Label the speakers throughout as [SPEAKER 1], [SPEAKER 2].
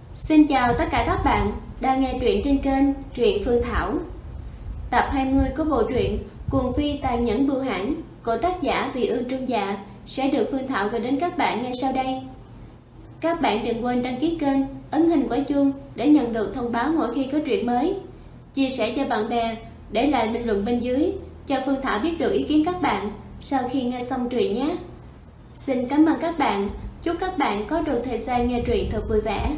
[SPEAKER 1] Xin chào tất cả các bạn đang nghe truyện trên kênh Truyện Phương Thảo. Tập 20 của bộ truyện Cuồng Phi Tàn Nhẫn Bưu Hãn của tác giả Vị Ương Trương Dạ sẽ được Phương Thảo gửi đến các bạn ngay sau đây. Các bạn đừng quên đăng ký kênh, ấn hình quả chuông để nhận được thông báo mỗi khi có truyện mới. Chia sẻ cho bạn bè, để lại bình luận bên dưới cho Phương Thảo biết được ý kiến các bạn sau khi nghe xong truyện nhé. Xin cảm ơn các bạn. Chúc các bạn có được thời gian nghe truyện thật vui vẻ.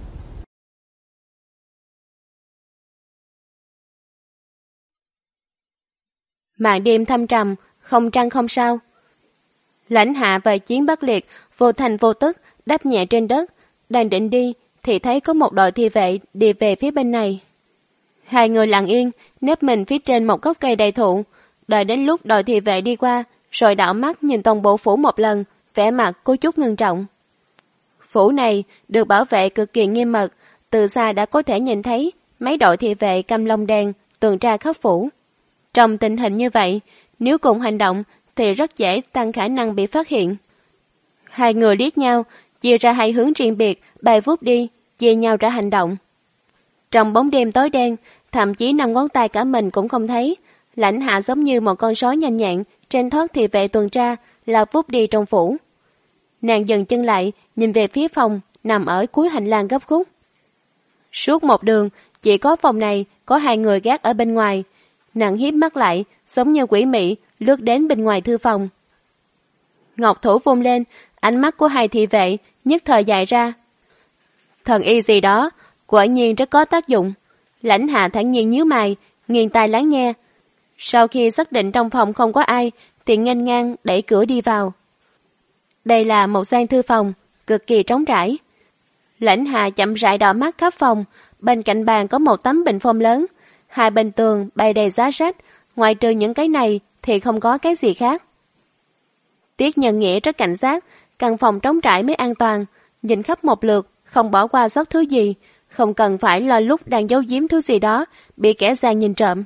[SPEAKER 2] Màn đêm thâm trầm, không trăng không sao. Lãnh Hạ và Chiến Bắc Liệt vô thành vô tức đáp nhẹ trên đất, đang định đi thì thấy có một đội thị vệ đi về phía bên này. Hai người lặng yên nép mình phía trên một gốc cây đại thụ, đợi đến lúc đội thị vệ đi qua, rồi đảo mắt nhìn toàn bộ phủ một lần, vẻ mặt có chút ngưng trọng. Phủ này được bảo vệ cực kỳ nghiêm mật, từ xa đã có thể nhìn thấy mấy đội thị vệ cầm lông đèn tuần tra khắp phủ. Trong tình hình như vậy, nếu cùng hành động thì rất dễ tăng khả năng bị phát hiện. Hai người liếc nhau, chia ra hai hướng riêng biệt, bay vút đi, chia nhau ra hành động. Trong bóng đêm tối đen, thậm chí 5 ngón tay cả mình cũng không thấy. Lãnh Hạ giống như một con sói nhanh nhẹn, trên thoát thị vệ tuần tra, lao vút đi trong phủ. Nàng dừng chân lại, nhìn về phía phòng, nằm ở cuối hành lang gấp khúc. Suốt một đường, chỉ có phòng này có hai người gác ở bên ngoài. Nàng hiếp mắt lại, giống như quỷ mị, lướt đến bên ngoài thư phòng. Ngọc thủ vung lên, ánh mắt của hai thị vệ nhất thời dài ra. Thần y gì đó, quả nhiên rất có tác dụng. Lãnh Hạ thản nhiên nhíu mày, nghiêng tai lắng nghe. Sau khi xác định trong phòng không có ai, thì nghênh ngang đẩy cửa đi vào. Đây là một gian thư phòng, cực kỳ trống trải. Lãnh Hạ chậm rãi đảo mắt khắp phòng, bên cạnh bàn có một tấm bình phong lớn. Hai bên tường bày đầy giá sách, ngoài trừ những cái này thì không có cái gì khác. Tiết Nhân Nghĩa rất cảnh giác, căn phòng trống trải mới an toàn, nhìn khắp một lượt, không bỏ qua sót thứ gì, không cần phải lo lúc đang giấu giếm thứ gì đó, bị kẻ gian nhìn trộm.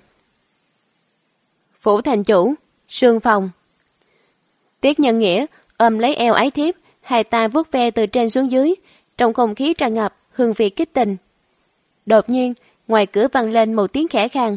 [SPEAKER 2] Phủ thành chủ, sương phòng. Tiết Nhân Nghĩa ôm lấy eo ái thiếp, hai tay vuốt ve từ trên xuống dưới, trong không khí tràn ngập hương vị kích tình. Đột nhiên, ngoài cửa vang lên một tiếng khẽ khàng.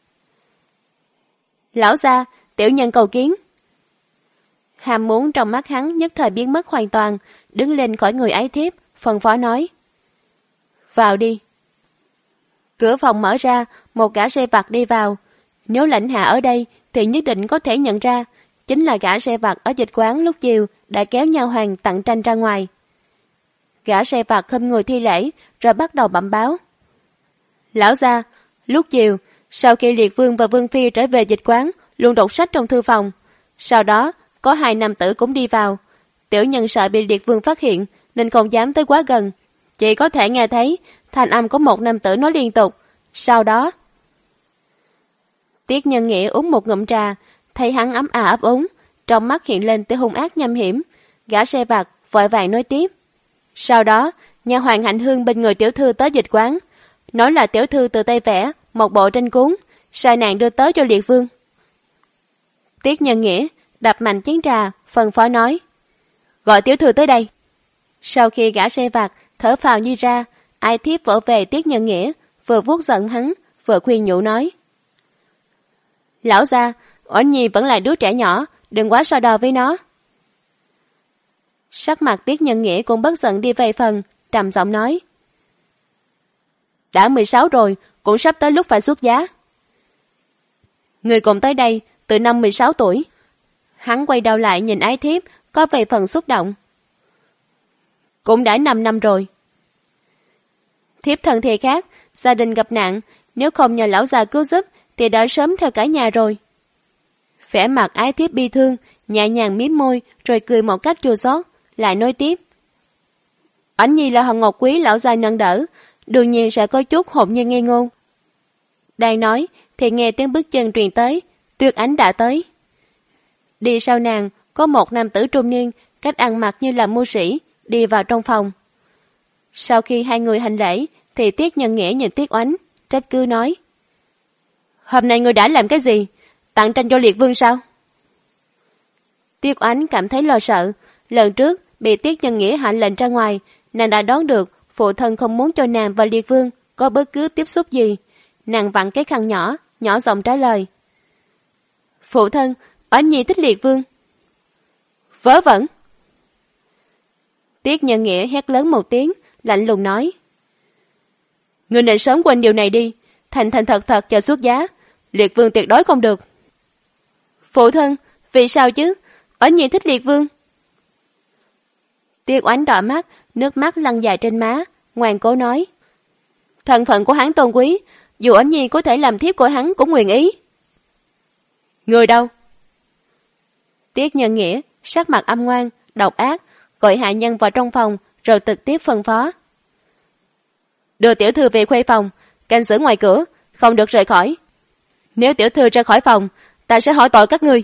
[SPEAKER 2] Lão gia, tiểu nhân cầu kiến. Ham muốn trong mắt hắn nhất thời biến mất hoàn toàn, đứng lên khỏi người ái thiếp, phân phó nói. Vào đi. Cửa phòng mở ra, một gã xe vặt đi vào. Nếu Lãnh Hạ ở đây thì nhất định có thể nhận ra, chính là gã xe vặt ở dịch quán lúc chiều đã kéo Nha Hoàng tặng tranh ra ngoài. Gã xe vặt khom người thi lễ, rồi bắt đầu bẩm báo. Lão gia, lúc chiều, sau khi Liệt Vương và Vương Phi trở về dịch quán, luôn đọc sách trong thư phòng. Sau đó, có hai nam tử cũng đi vào. Tiểu nhân sợ bị Liệt Vương phát hiện, nên không dám tới quá gần. Chỉ có thể nghe thấy thanh âm có một nam tử nói liên tục. Sau đó... Tiết Nhân Nghĩa uống một ngụm trà, thấy hắn ấm ấp úng, trong mắt hiện lên tia hung ác nham hiểm. Gã xe vặt vội vàng nói tiếp. Sau đó, nhà Hoàng Hạnh Hương bên người tiểu thư tới dịch quán, nói là tiểu thư từ tay vẽ một bộ tranh cuốn, sai nàng đưa tới cho Liệt Vương. Tiết Nhân Nghĩa đập mạnh chén trà, phân phó nói. Gọi tiểu thư tới đây. Sau khi gã xe vặt thở phào như ra, ai thiếp vỗ về Tiết Nhân Nghĩa, vừa vuốt giận hắn, vừa khuyên nhủ nói. Lão gia, Oản Nhi vẫn là đứa trẻ nhỏ, đừng quá so đo với nó. Sắc mặt Tiết Nhân Nghĩa cũng bất giận đi vài phần, trầm giọng nói. Đã 16 rồi, cũng sắp tới lúc phải xuất giá. Người cùng tới đây, từ năm 16 tuổi. Hắn quay đầu lại nhìn ái thiếp, có vài phần xúc động. Cũng đã 5 năm rồi. Thiếp thân thì khác, gia đình gặp nạn, nếu không nhờ lão già cứu giúp, thì đã sớm theo cả nhà rồi. Vẻ mặt ái thiếp bi thương, nhẹ nhàng mím môi, rồi cười một cách chua xót, lại nói tiếp. Oản Nhi là hòn ngọc quý lão già nâng đỡ, đương nhiên sẽ có chút hồn nhiên ngây ngô. Đang nói thì nghe tiếng bước chân truyền tới, Tuyết Ánh đã tới. Đi sau nàng có một nam tử trung niên, cách ăn mặc như là mưu sĩ, đi vào trong phòng. Sau khi hai người hành lễ thì Tiết Nhân Nghĩa nhìn Tuyết Ánh, trách cứ nói. Hôm nay ngươi đã làm cái gì? Tặng tranh cho Liệt Vương sao? Tuyết Ánh cảm thấy lo sợ, lần trước bị Tiết Nhân Nghĩa hạ lệnh ra ngoài, nàng đã đoán được Phụ thân không muốn cho nàng và Liệt Vương có bất cứ tiếp xúc gì. Nàng vặn cái khăn nhỏ, nhỏ giọng trả lời. Phụ thân, Oánh Nhi thích Liệt Vương. Vớ vẩn. Tiết Nhân Nghĩa hét lớn một tiếng, lạnh lùng nói. Ngươi nên sớm quên điều này đi, thành thành thật thật chờ xuất giá. Liệt Vương tuyệt đối không được. Phụ thân, vì sao chứ? Oánh Nhi thích Liệt Vương. Tiết Oánh đỏ mắt, nước mắt lăn dài trên má, ngoan cố nói. Thân phận của hắn tôn quý, dù Oánh Nhi có thể làm thiếp của hắn cũng nguyện ý. Người đâu? Tiết Nhân Nghĩa sắc mặt âm ngoan, độc ác, gọi hạ nhân vào trong phòng rồi trực tiếp phân phó. Đưa tiểu thư về khuê phòng, canh giữ ngoài cửa, không được rời khỏi. Nếu tiểu thư ra khỏi phòng, ta sẽ hỏi tội các ngươi.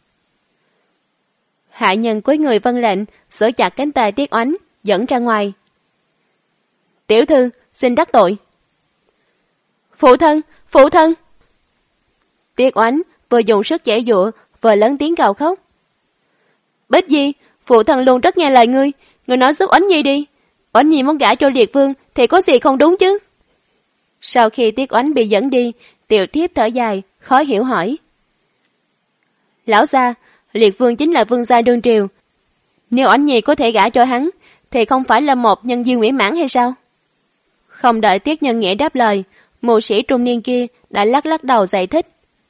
[SPEAKER 2] Hạ nhân cúi người vâng lệnh, giữ chặt cánh tay Tiết Oánh, dẫn ra ngoài. Tiểu thư, xin đắc tội. Phụ thân, phụ thân. Tiết Oánh vừa dùng sức giãy giụa, vừa lớn tiếng gào khóc. Bích Di, phụ thân luôn rất nghe lời ngươi, ngươi nói giúp Oánh Nhi đi. Oánh Nhi muốn gả cho Liệt Vương thì có gì không đúng chứ? Sau khi Tiết Oánh bị dẫn đi, Tiểu Thiếp thở dài, khó hiểu hỏi. Lão gia, Liệt Vương chính là vương gia đương triều. Nếu Oánh Nhi có thể gả cho hắn, thì không phải là một nhân duyên mỹ mãn hay sao? Không đợi Tiết Nhân Nghĩa đáp lời, mưu sĩ trung niên kia đã lắc lắc đầu giải thích.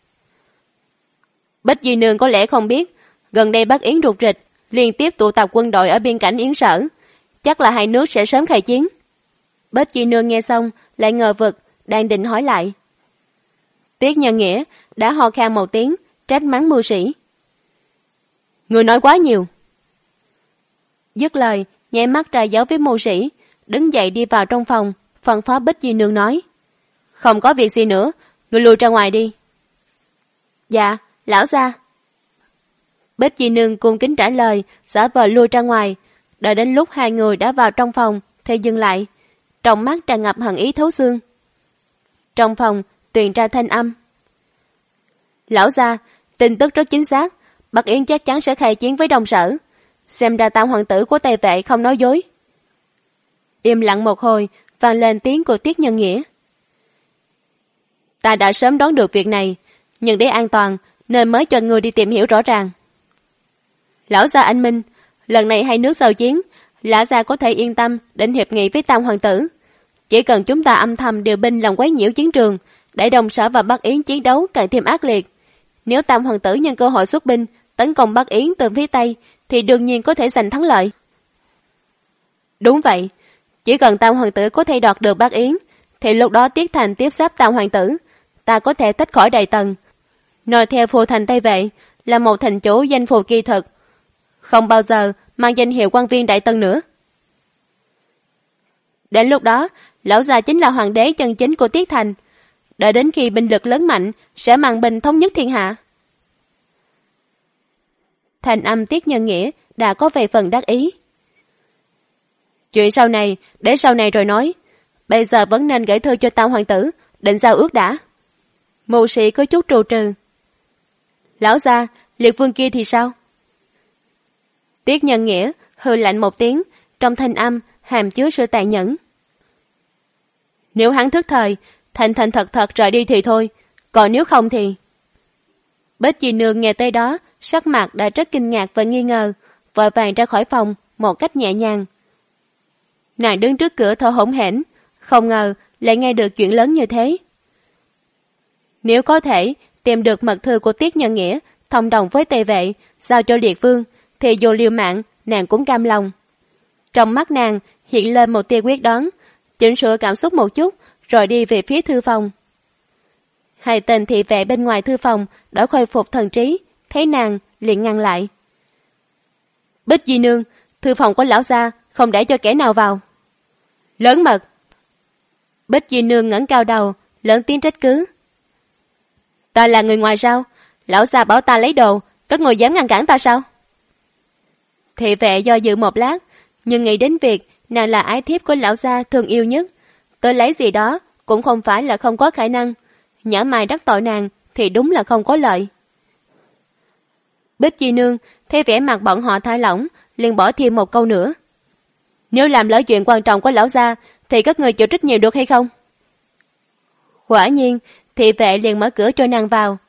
[SPEAKER 2] Bích Di Nương có lẽ không biết, gần đây Bắc Yến rục rịch, liên tiếp tụ tập quân đội ở biên cảnh Yến Sở. Chắc là hai nước sẽ sớm khai chiến. Bích Di Nương nghe xong, lại ngờ vực, đang định hỏi lại. Tiết Nhân Nghĩa đã ho khan một tiếng, trách mắng mưu sĩ. Người nói quá nhiều. Dứt lời, nháy mắt ra dấu với mưu sĩ, đứng dậy đi vào trong phòng, phân phó Bích Di Nương nói. Không có việc gì nữa, người lui ra ngoài đi. Dạ, lão gia. Bích Di Nương cung kính trả lời, giả vờ lui ra ngoài. Đợi đến lúc hai người đã vào trong phòng, thì dừng lại. Trong mắt tràn ngập hận ý thấu xương. Trong phòng, truyền ra thanh âm. Lão gia, tin tức rất chính xác. Bắc Yến chắc chắn sẽ khai chiến với Đông Sở. Xem ra Tam hoàng tử của Tây Vệ không nói dối. Im lặng một hồi, vang lên tiếng của Tiết Nhân Nghĩa. Ta đã sớm đoán được việc này, nhưng để an toàn nên mới cho người đi tìm hiểu rõ ràng. Lão gia anh minh, lần này hai nước giao chiến, lão gia có thể yên tâm định hiệp nghị với Tam hoàng tử. Chỉ cần chúng ta âm thầm điều binh làm quấy nhiễu chiến trường, để Đông Sở và Bắc Yến chiến đấu càng thêm ác liệt. Nếu Tam hoàng tử nhân cơ hội xuất binh tấn công Bắc Yến từ phía Tây, thì đương nhiên có thể giành thắng lợi. Đúng vậy, chỉ cần Tam hoàng tử có thể đoạt được Bắc Yến, thì lúc đó Tiết Thành tiếp giáp Tam hoàng tử, ta có thể tách khỏi Đại Tần. Nói theo phù thành Tây Vệ là một thành chủ danh phù kỳ thực, không bao giờ mang danh hiệu quan viên Đại Tần nữa. Đến lúc đó, lão già chính là hoàng đế chân chính của Tiết Thành. Đợi đến khi binh lực lớn mạnh, sẽ mang binh thống nhất thiên hạ. Thành âm Tiết Nhân Nghĩa đã có vài phần đắc ý. Chuyện sau này, để sau này rồi nói. Bây giờ vẫn nên gửi thư cho Tam hoàng tử, định giao ước đã. Mưu sĩ có chút trù trừ. Lão gia, Liệt Vương kia thì sao? Tiết Nhân Nghĩa hừ lạnh một tiếng, trong thanh âm hàm chứa sự tàn nhẫn. Nếu hắn thức thời, thành thành thật thật rời đi thì thôi, còn nếu không thì... Bích Di Nương nghe tới đó, sắc mặt đã rất kinh ngạc và nghi ngờ, vội vàng ra khỏi phòng một cách nhẹ nhàng. Nàng đứng trước cửa thở hổn hển, không ngờ lại nghe được chuyện lớn như thế. Nếu có thể tìm được mật thư của Tiết Nhân Nghĩa thông đồng với Tây Vệ, giao cho Liệt Vương, thì dù liều mạng nàng cũng cam lòng. Trong mắt nàng hiện lên một tia quyết đoán, chỉnh sửa cảm xúc một chút rồi đi về phía thư phòng. Hai tên thị vệ bên ngoài thư phòng đã khôi phục thần trí, thấy nàng liền ngăn lại. Bích Di Nương, thư phòng của lão gia không để cho kẻ nào vào. Lớn mật. Bích Di Nương ngẩng cao đầu, lớn tiếng trách cứ. Ta là người ngoài sao? Lão gia bảo ta lấy đồ, các người dám ngăn cản ta sao? Thị vệ do dự một lát, nhưng nghĩ đến việc nàng là ái thiếp của lão gia thương yêu nhất, tôi lấy gì đó cũng không phải là không có khả năng. Nhỡ mày đắc tội nàng thì đúng là không có lợi. Bích Di Nương thấy vẻ mặt bọn họ thả lỏng, liền bỏ thêm một câu nữa. Nếu làm lỡ chuyện quan trọng của lão gia thì các người chịu trách nhiệm được hay không? Quả nhiên, thị vệ liền mở cửa cho nàng vào.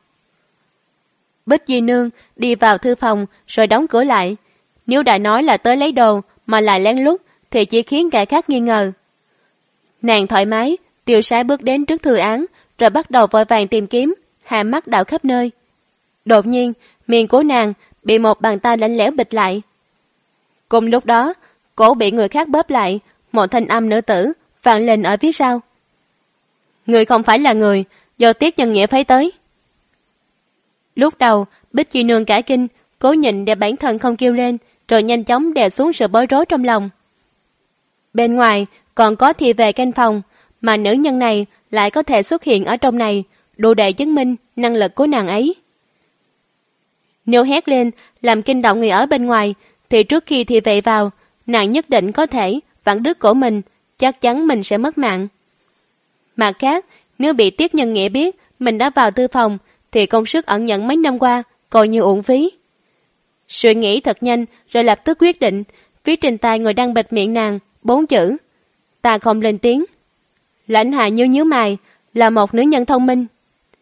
[SPEAKER 2] Bích Di Nương đi vào thư phòng rồi đóng cửa lại. Nếu đã nói là tới lấy đồ mà lại lén lút thì chỉ khiến kẻ khác nghi ngờ. Nàng thoải mái, tiêu sái bước đến trước thư án rồi bắt đầu vội vàng tìm kiếm, hai mắt đảo khắp nơi. Đột nhiên, miệng của nàng bị một bàn tay lạnh lẽo bịt lại. Cùng lúc đó, cổ bị người khác bóp lại, một thanh âm nữ tử vang lên ở phía sau. Người không phải là người do Tiết Nhân Nghĩa phái tới. Lúc đầu, Bích Chi Nương cả kinh, cố nhịn để bản thân không kêu lên, rồi nhanh chóng đè xuống sự bối rối trong lòng. Bên ngoài còn có thị vệ canh phòng, mà nữ nhân này lại có thể xuất hiện ở trong này, đủ để chứng minh năng lực của nàng ấy. Nếu hét lên làm kinh động người ở bên ngoài, thì trước khi thị vệ vào, nàng nhất định có thể vặn đứt cổ mình, chắc chắn mình sẽ mất mạng. Mặt khác, nếu bị Tiết Nhân Nghĩa biết mình đã vào thư phòng, thì công sức ẩn nhẫn mấy năm qua coi như uổng phí. Suy nghĩ thật nhanh rồi lập tức quyết định, viết trên tay người đang bịt miệng nàng 4 chữ: ta không lên tiếng. Lãnh Hạ nhíu mày, là một nữ nhân thông minh.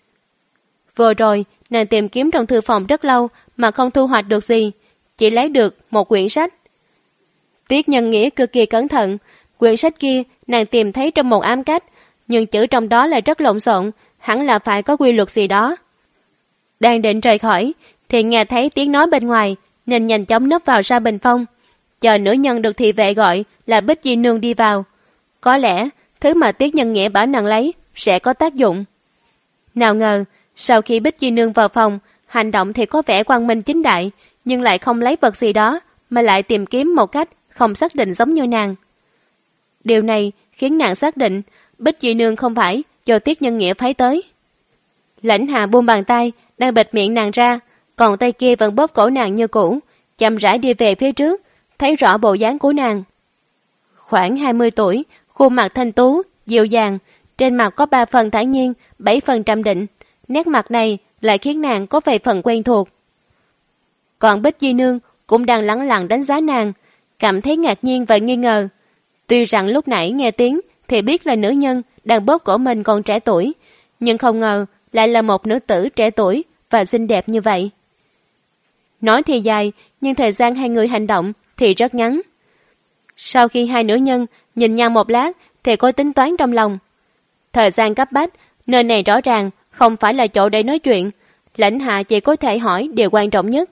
[SPEAKER 2] Vừa rồi nàng tìm kiếm trong thư phòng rất lâu mà không thu hoạch được gì, chỉ lấy được một quyển sách. Tiết Nhân Nghĩa cực kỳ cẩn thận, quyển sách kia nàng tìm thấy trong một ám cách, nhưng chữ trong đó lại rất lộn xộn, hẳn là phải có quy luật gì đó. Đang định rời khỏi thì nghe thấy tiếng nói bên ngoài, nên nhanh chóng nấp vào sau bình phong, chờ nữ nhân được thị vệ gọi là Bích Di Nương đi vào. Có lẽ thứ mà Tiết Nhân Nghĩa bảo nàng lấy sẽ có tác dụng. Nào ngờ sau khi Bích Di Nương vào phòng, hành động thì có vẻ quang minh chính đại, nhưng lại không lấy vật gì đó, mà lại tìm kiếm một cách không xác định giống như nàng. Điều này khiến nàng xác định Bích Di Nương không phải do Tiết Nhân Nghĩa phái tới. Lãnh Hạ buông bàn tay đang bịt miệng nàng ra, còn tay kia vẫn bóp cổ nàng như cũ, chậm rãi đi về phía trước, thấy rõ bộ dáng của nàng. Khoảng 20 tuổi, khuôn mặt thanh tú, dịu dàng, trên mặt có 3 phần thản nhiên, 7 phần trầm định. Nét mặt này lại khiến nàng có vài phần quen thuộc. Còn Bích Di Nương cũng đang lẳng lặng đánh giá nàng, cảm thấy ngạc nhiên và nghi ngờ. Tuy rằng lúc nãy nghe tiếng thì biết là nữ nhân đang bóp cổ mình còn trẻ tuổi, nhưng không ngờ lại là một nữ tử trẻ tuổi và xinh đẹp như vậy. Nói thì dài, nhưng thời gian hai người hành động thì rất ngắn. Sau khi hai nữ nhân nhìn nhau một lát thì có tính toán trong lòng. Thời gian cấp bách, nơi này rõ ràng không phải là chỗ để nói chuyện, Lãnh Hạ chỉ có thể hỏi điều quan trọng nhất.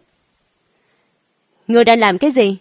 [SPEAKER 2] Ngươi đang làm cái gì?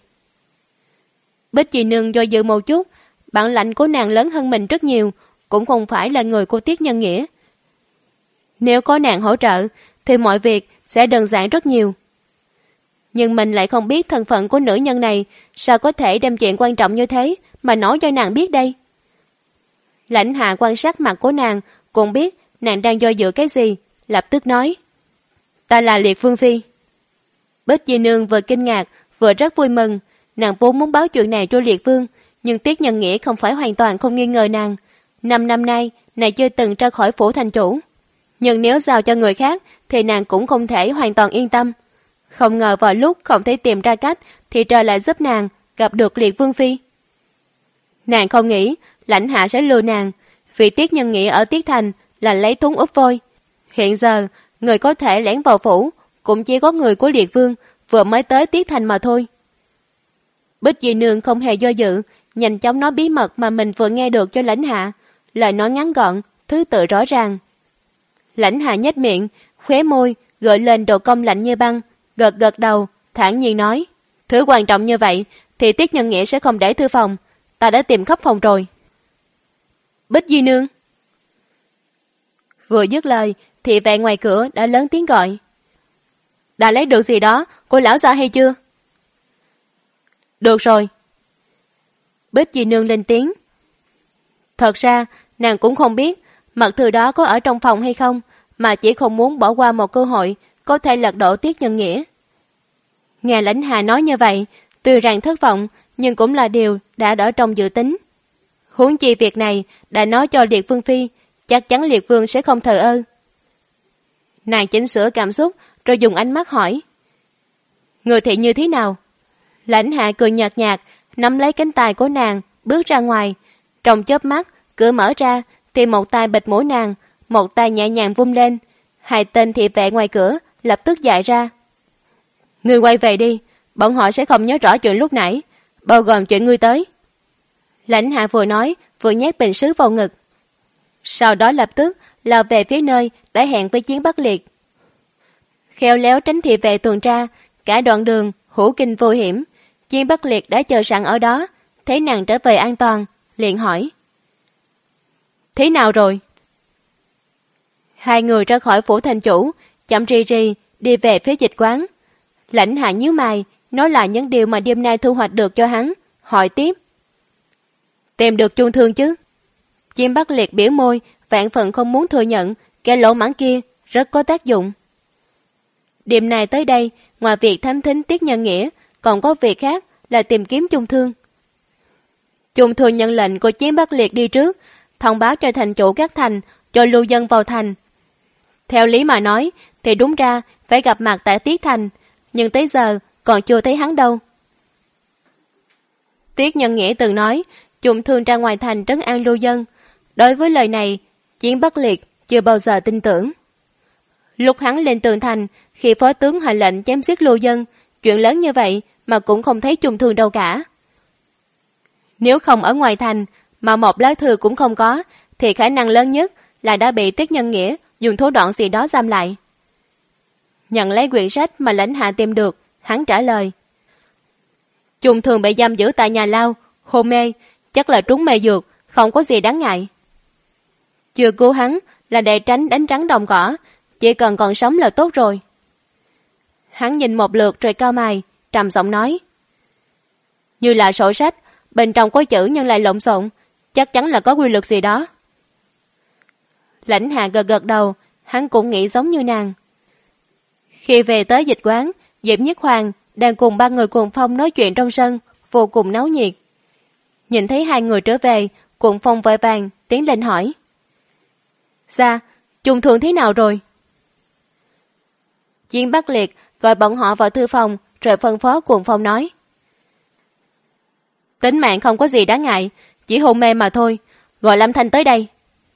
[SPEAKER 2] Bích Di Nương do dự một chút, bản lãnh của nàng lớn hơn mình rất nhiều, cũng không phải là người của Tiết Nhân Nghĩa. Nếu có nàng hỗ trợ thì mọi việc sẽ đơn giản rất nhiều. Nhưng mình lại không biết thân phận của nữ nhân này, sao có thể đem chuyện quan trọng như thế mà nói cho nàng biết đây? Lãnh Hạ quan sát mặt của nàng, cũng biết nàng đang do dự cái gì, lập tức nói: ta là Liệt Vương Phi. Bích Di Nương vừa kinh ngạc vừa rất vui mừng, nàng vốn muốn báo chuyện này cho Liệt Vương, nhưng Tiết Nhân Nghĩa không phải hoàn toàn không nghi ngờ nàng. 5 năm nay nàng chưa từng ra khỏi phủ thành chủ, nhưng nếu giao cho người khác thì nàng cũng không thể hoàn toàn yên tâm. Không ngờ vào lúc không thể tìm ra cách thì trời lại giúp nàng gặp được Liệt Vương Phi. Nàng không nghĩ Lãnh Hạ sẽ lừa nàng, vì Tiết Nhân Nghĩa ở Tiết Thành là lấy thúng úp vôi. Hiện giờ người có thể lẻn vào phủ cũng chỉ có người của Liệt Vương vừa mới tới Tiết Thành mà thôi. Bích Di Nương không hề do dự, nhanh chóng nói bí mật mà mình vừa nghe được cho Lãnh Hạ, lời nói ngắn gọn, thứ tự rõ ràng. Lãnh Hạ nhếch miệng, khóe môi gợi lên độ cong lạnh như băng, gật gật đầu, thản nhiên nói: thứ quan trọng như vậy thì Tiết Nhân Nghĩa sẽ không để thư phòng, ta đã tìm khắp phòng rồi. Bích Di Nương. Vừa dứt lời thì vệ ngoài cửa đã lớn tiếng gọi: đã lấy được gì đó của lão gia hay chưa? Được rồi. Bích Di Nương lên tiếng. Thật ra nàng cũng không biết mật thư đó có ở trong phòng hay không, mà chỉ không muốn bỏ qua một cơ hội có thể lật đổ Tiết Nhân Nghĩa. Nghe Lãnh Hạ nói như vậy, tuy rằng thất vọng nhưng cũng là điều đã ở trong dự tính. Huống chi việc này đã nói cho Liệt Vương Phi, chắc chắn Liệt Vương sẽ không thờ ơ. Nàng chỉnh sửa cảm xúc rồi dùng ánh mắt hỏi: người thị như thế nào? Lãnh Hạ cười nhạt nhạt, nắm lấy cánh tay của nàng, bước ra ngoài. Trong chớp mắt, cửa mở ra, thì một tay bịt mũi nàng, một tay nhẹ nhàng vung lên. Hai tên thị vệ ngoài cửa lập tức dại ra. Ngươi quay về đi, bọn họ sẽ không nhớ rõ chuyện lúc nãy, bao gồm chuyện ngươi tới. Lãnh Hạ vừa nói, vừa nhét bình sứ vào ngực. Sau đó lập tức lao về phía nơi đã hẹn với Chiến Bắc Liệt. Khéo léo tránh thị vệ tuần tra, cả đoạn đường hữu kinh vô hiểm. Chiến Bắc Liệt đã chờ sẵn ở đó, thấy nàng trở về an toàn, liền hỏi. Thế nào rồi? Hai người ra khỏi phủ thành chủ, chậm rì rì đi về phía dịch quán. Lãnh Hạ nhíu mày, nói lại những điều mà đêm nay thu hoạch được cho hắn, hỏi tiếp. Tìm được Chung Thương chứ? Chim Bắc Liệt biểu môi, vạn phần không muốn thừa nhận kẻ lỗ mãng kia rất có tác dụng. Đêm nay tới đây, ngoài việc thám thính Tiết Nhân Nghĩa, còn có việc khác là tìm kiếm Chung Thương. Chung Thương nhận lệnh của Chiến Bắc Liệt đi trước, thông báo cho thành chủ các thành, cho lưu dân vào thành. Theo lý mà nói, thì đúng ra phải gặp mặt tại Tiết Thành, nhưng tới giờ còn chưa thấy hắn đâu. Tiết Nhân Nghĩa từng nói, Chung Thương ra ngoài thành trấn an lưu dân. Đối với lời này, Chiến Bắc Liệt chưa bao giờ tin tưởng. Lúc hắn lên tường thành, khi phó tướng hạ lệnh chém giết lưu dân, chuyện lớn như vậy mà cũng không thấy Chung Thương đâu cả. Nếu không ở ngoài thành, mà một lá thư cũng không có, thì khả năng lớn nhất là đã bị Tiết Nhân Nghĩa dùng thủ đoạn gì đó giam lại. Nhận lấy quyển sách mà Lãnh Hạ tìm được, hắn trả lời. Chung Thương bị giam giữ tại nhà lao, hôn mê, chắc là trúng mê dược, không có gì đáng ngại. Chưa cứu hắn là để tránh đánh rắn đồng cỏ, chỉ cần còn sống là tốt rồi. Hắn nhìn một lượt rồi cau mày, trầm giọng nói. Như là sổ sách, bên trong có chữ nhưng lại lộn xộn, chắc chắn là có quy luật gì đó. Lãnh Hạ gật gật đầu, hắn cũng nghĩ giống như nàng. Khi về tới dịch quán, Diệp Nhất Hoàng đang cùng ba người Cuồng Phong nói chuyện trong sân, vô cùng náo nhiệt. Nhìn thấy hai người trở về, Cuồng Phong vội vàng tiến lên hỏi. Dạ, Chung Thương thế nào rồi? Chiến Bắc Liệt gọi bọn họ vào thư phòng, rồi phân phó Cuồng Phong nói. Tính mạng không có gì đáng ngại, chỉ hôn mê mà thôi, gọi Lâm Thanh tới đây.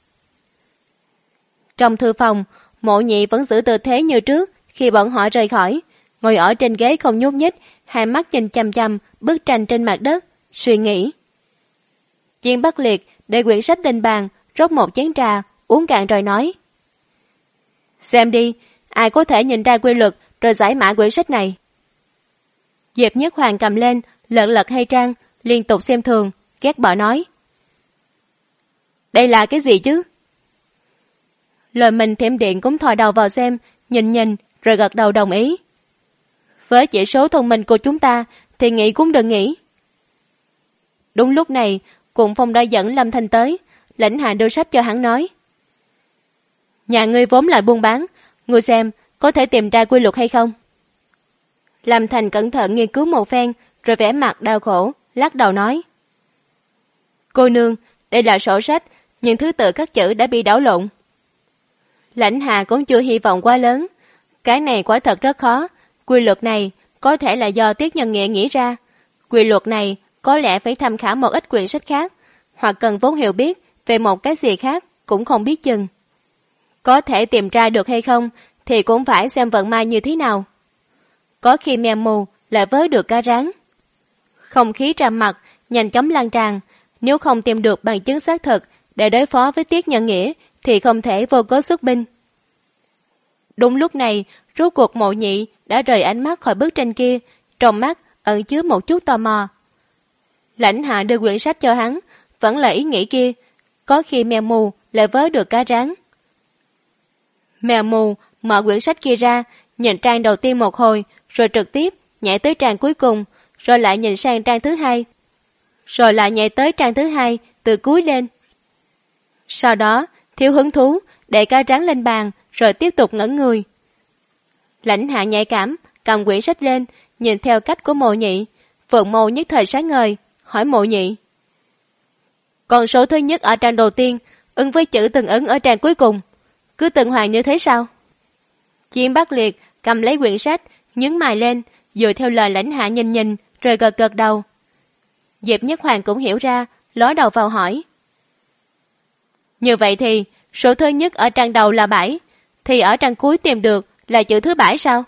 [SPEAKER 2] Trong thư phòng, Mộ Nhị vẫn giữ tư thế như trước khi bọn họ rời khỏi, ngồi ở trên ghế không nhúc nhích, hai mắt nhìn chằm chằm bức tranh trên mặt đất, suy nghĩ. Chiến Bắc Liệt để quyển sách lên bàn, rót một chén trà, uống cạn rồi nói. Xem đi, ai có thể nhìn ra quy luật rồi giải mã quyển sách này. Diệp Nhất Hoàng cầm lên, lật lật hai trang, liên tục xem thường, ghét bỏ nói. Đây là cái gì chứ? Lời mình Thiểm Điện cũng thò đầu vào xem, nhìn rồi gật đầu đồng ý. Với chỉ số thông minh của chúng ta thì nghĩ cũng đừng nghĩ. Đúng lúc này, Cuồng Phong đã dẫn Lâm Thanh tới, Lãnh Hạ đưa sách cho hắn nói. Nhà ngươi vốn là buôn bán, ngươi xem có thể tìm ra quy luật hay không? Lâm Thanh cẩn thận nghiên cứu một phen, rồi vẻ mặt đau khổ, lắc đầu nói. Cô nương, đây là sổ sách, nhưng thứ tự các chữ đã bị đảo lộn. Lãnh Hạ cũng chưa hy vọng quá lớn. Cái này quả thật rất khó. Quy luật này có thể là do Tiết Nhân Nghĩa nghĩ ra. Quy luật này có lẽ phải tham khảo một ít quyển sách khác, hoặc cần vốn hiểu biết về một cái gì khác cũng không biết chừng. Có thể tìm ra được hay không thì cũng phải xem vận may như thế nào. Có khi mèo mù lại vớ được cá rán. Không khí trầm mặc nhanh chóng lan tràn. Nếu không tìm được bằng chứng xác thực để đối phó với Tiết Nhân Nghĩa thì không thể vô cớ xuất binh. Đúng lúc này, rốt cuộc Mộ Nhị đã rời ánh mắt khỏi bức tranh kia, trong mắt ẩn chứa một chút tò mò. Lãnh Hạ đưa quyển sách cho hắn, vẫn là ý nghĩ kia, có khi mèo mù lại vớ được cá rán. Mèo mù mở quyển sách kia ra, nhìn trang đầu tiên một hồi, rồi trực tiếp nhảy tới trang cuối cùng, rồi lại nhìn sang trang thứ hai, rồi lại nhảy tới trang thứ hai từ cuối lên. Sau đó, thiếu hứng thú, để cá rán lên bàn, rồi tiếp tục ngẩn người. Lãnh Hạ nhạy cảm, cầm quyển sách lên, nhìn theo cách của Mộ Nhị, phượng mâu nhất thời sáng ngời, hỏi Mộ Nhị. Con số thứ nhất ở trang đầu tiên, ứng với chữ tương ứng ở trang cuối cùng, cứ tuần hoàn như thế sao? Chiến Bắc Liệt cầm lấy quyển sách, nhướng mày lên, dựa theo lời Lãnh Hạ nhìn, rồi gật gật đầu. Diệp Nhất Hoàng cũng hiểu ra, ló đầu vào hỏi. Như vậy thì, số thứ nhất ở trang đầu là 7, thì ở trang cuối tìm được là chữ thứ 7 sao?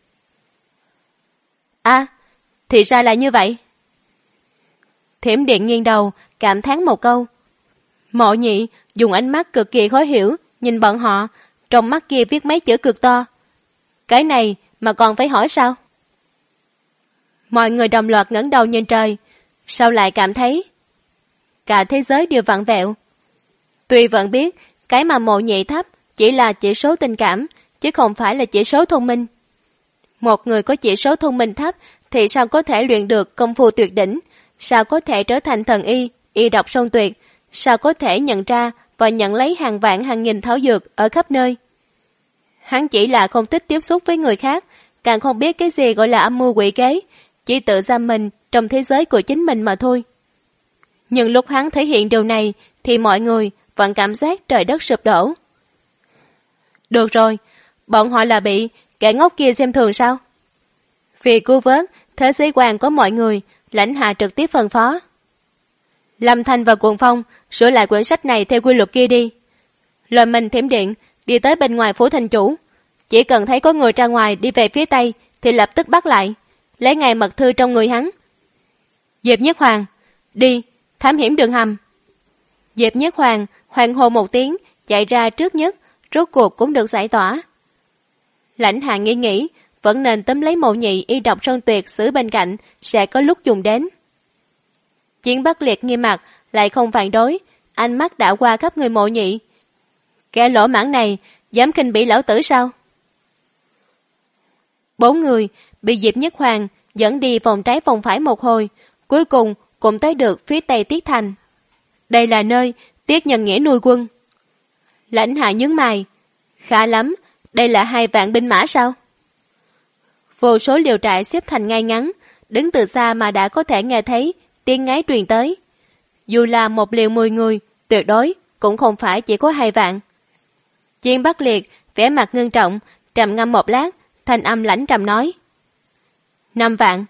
[SPEAKER 2] À, thì ra là như vậy. Thiểm Điện nghiêng đầu, cảm thán một câu. Mộ Nhị dùng ánh mắt cực kỳ khó hiểu, nhìn bọn họ, trong mắt kia viết mấy chữ cực to. Cái này mà còn phải hỏi sao? Mọi người đồng loạt ngẩng đầu nhìn trời, sao lại cảm thấy cả thế giới đều vặn vẹo. Tuy vẫn biết cái mà Mộ Nhị thấp chỉ là chỉ số tình cảm, chứ không phải là chỉ số thông minh. Một người có chỉ số thông minh thấp thì sao có thể luyện được công phu tuyệt đỉnh, sao có thể trở thành thần y, y độc song tuyệt, sao có thể nhận ra và nhận lấy hàng vạn hàng nghìn thảo dược ở khắp nơi. Hắn chỉ là không thích tiếp xúc với người khác, càng không biết cái gì gọi là âm mưu quỷ kế, chỉ tự giam mình trong thế giới của chính mình mà thôi. Nhưng lúc hắn thể hiện điều này thì mọi người vẫn cảm giác trời đất sụp đổ. Được rồi, bọn họ là bị kẻ ngốc kia xem thường sao? Vì cứu vớt thế giới quan của mọi người, Lãnh Hạ trực tiếp phân phó. Lâm Thanh và Cuồng Phong sửa lại quyển sách này theo quy luật kia đi. Lời mình Thiểm Điện đi tới bên ngoài phủ thành chủ, chỉ cần thấy có người ra ngoài đi về phía tây thì lập tức bắt lại, lấy ngay mật thư trong người hắn. Diệp Nhất Hoàng, đi thám hiểm đường hầm. Diệp Nhất Hoàng hoan hô một tiếng, chạy ra trước nhất, rốt cuộc cũng được giải tỏa. Lãnh Hạ nghĩ vẫn nên tóm lấy Mộ Nhị y độc song tuyệt xử bên cạnh, sẽ có lúc dùng đến. Chiến Bắc Liệt nghiêm mặt lại không phản đối, ánh mắt đảo qua khắp người Mộ Nhị. Kẻ lỗ mãng này dám khinh bỉ lão tử sao? 4 người bị Diệp Nhất Hoàng dẫn đi vòng trái vòng phải một hồi, cuối cùng cũng tới được phía tây Tiết Thành. Đây là nơi Tiết Nhân Nghĩa nuôi quân. Lãnh Hạ nhướng mày, khá lắm, đây là 2 vạn binh mã sao? Vô số liều trại xếp thành ngay ngắn, đứng từ xa mà đã có thể nghe thấy tiếng ngáy truyền tới. Dù là một liều 10 người, tuyệt đối cũng không phải chỉ có 2 vạn. Chiến Bắc Liệt vẻ mặt ngưng trọng, trầm ngâm một lát, thanh âm lãnh trầm nói. 5 vạn.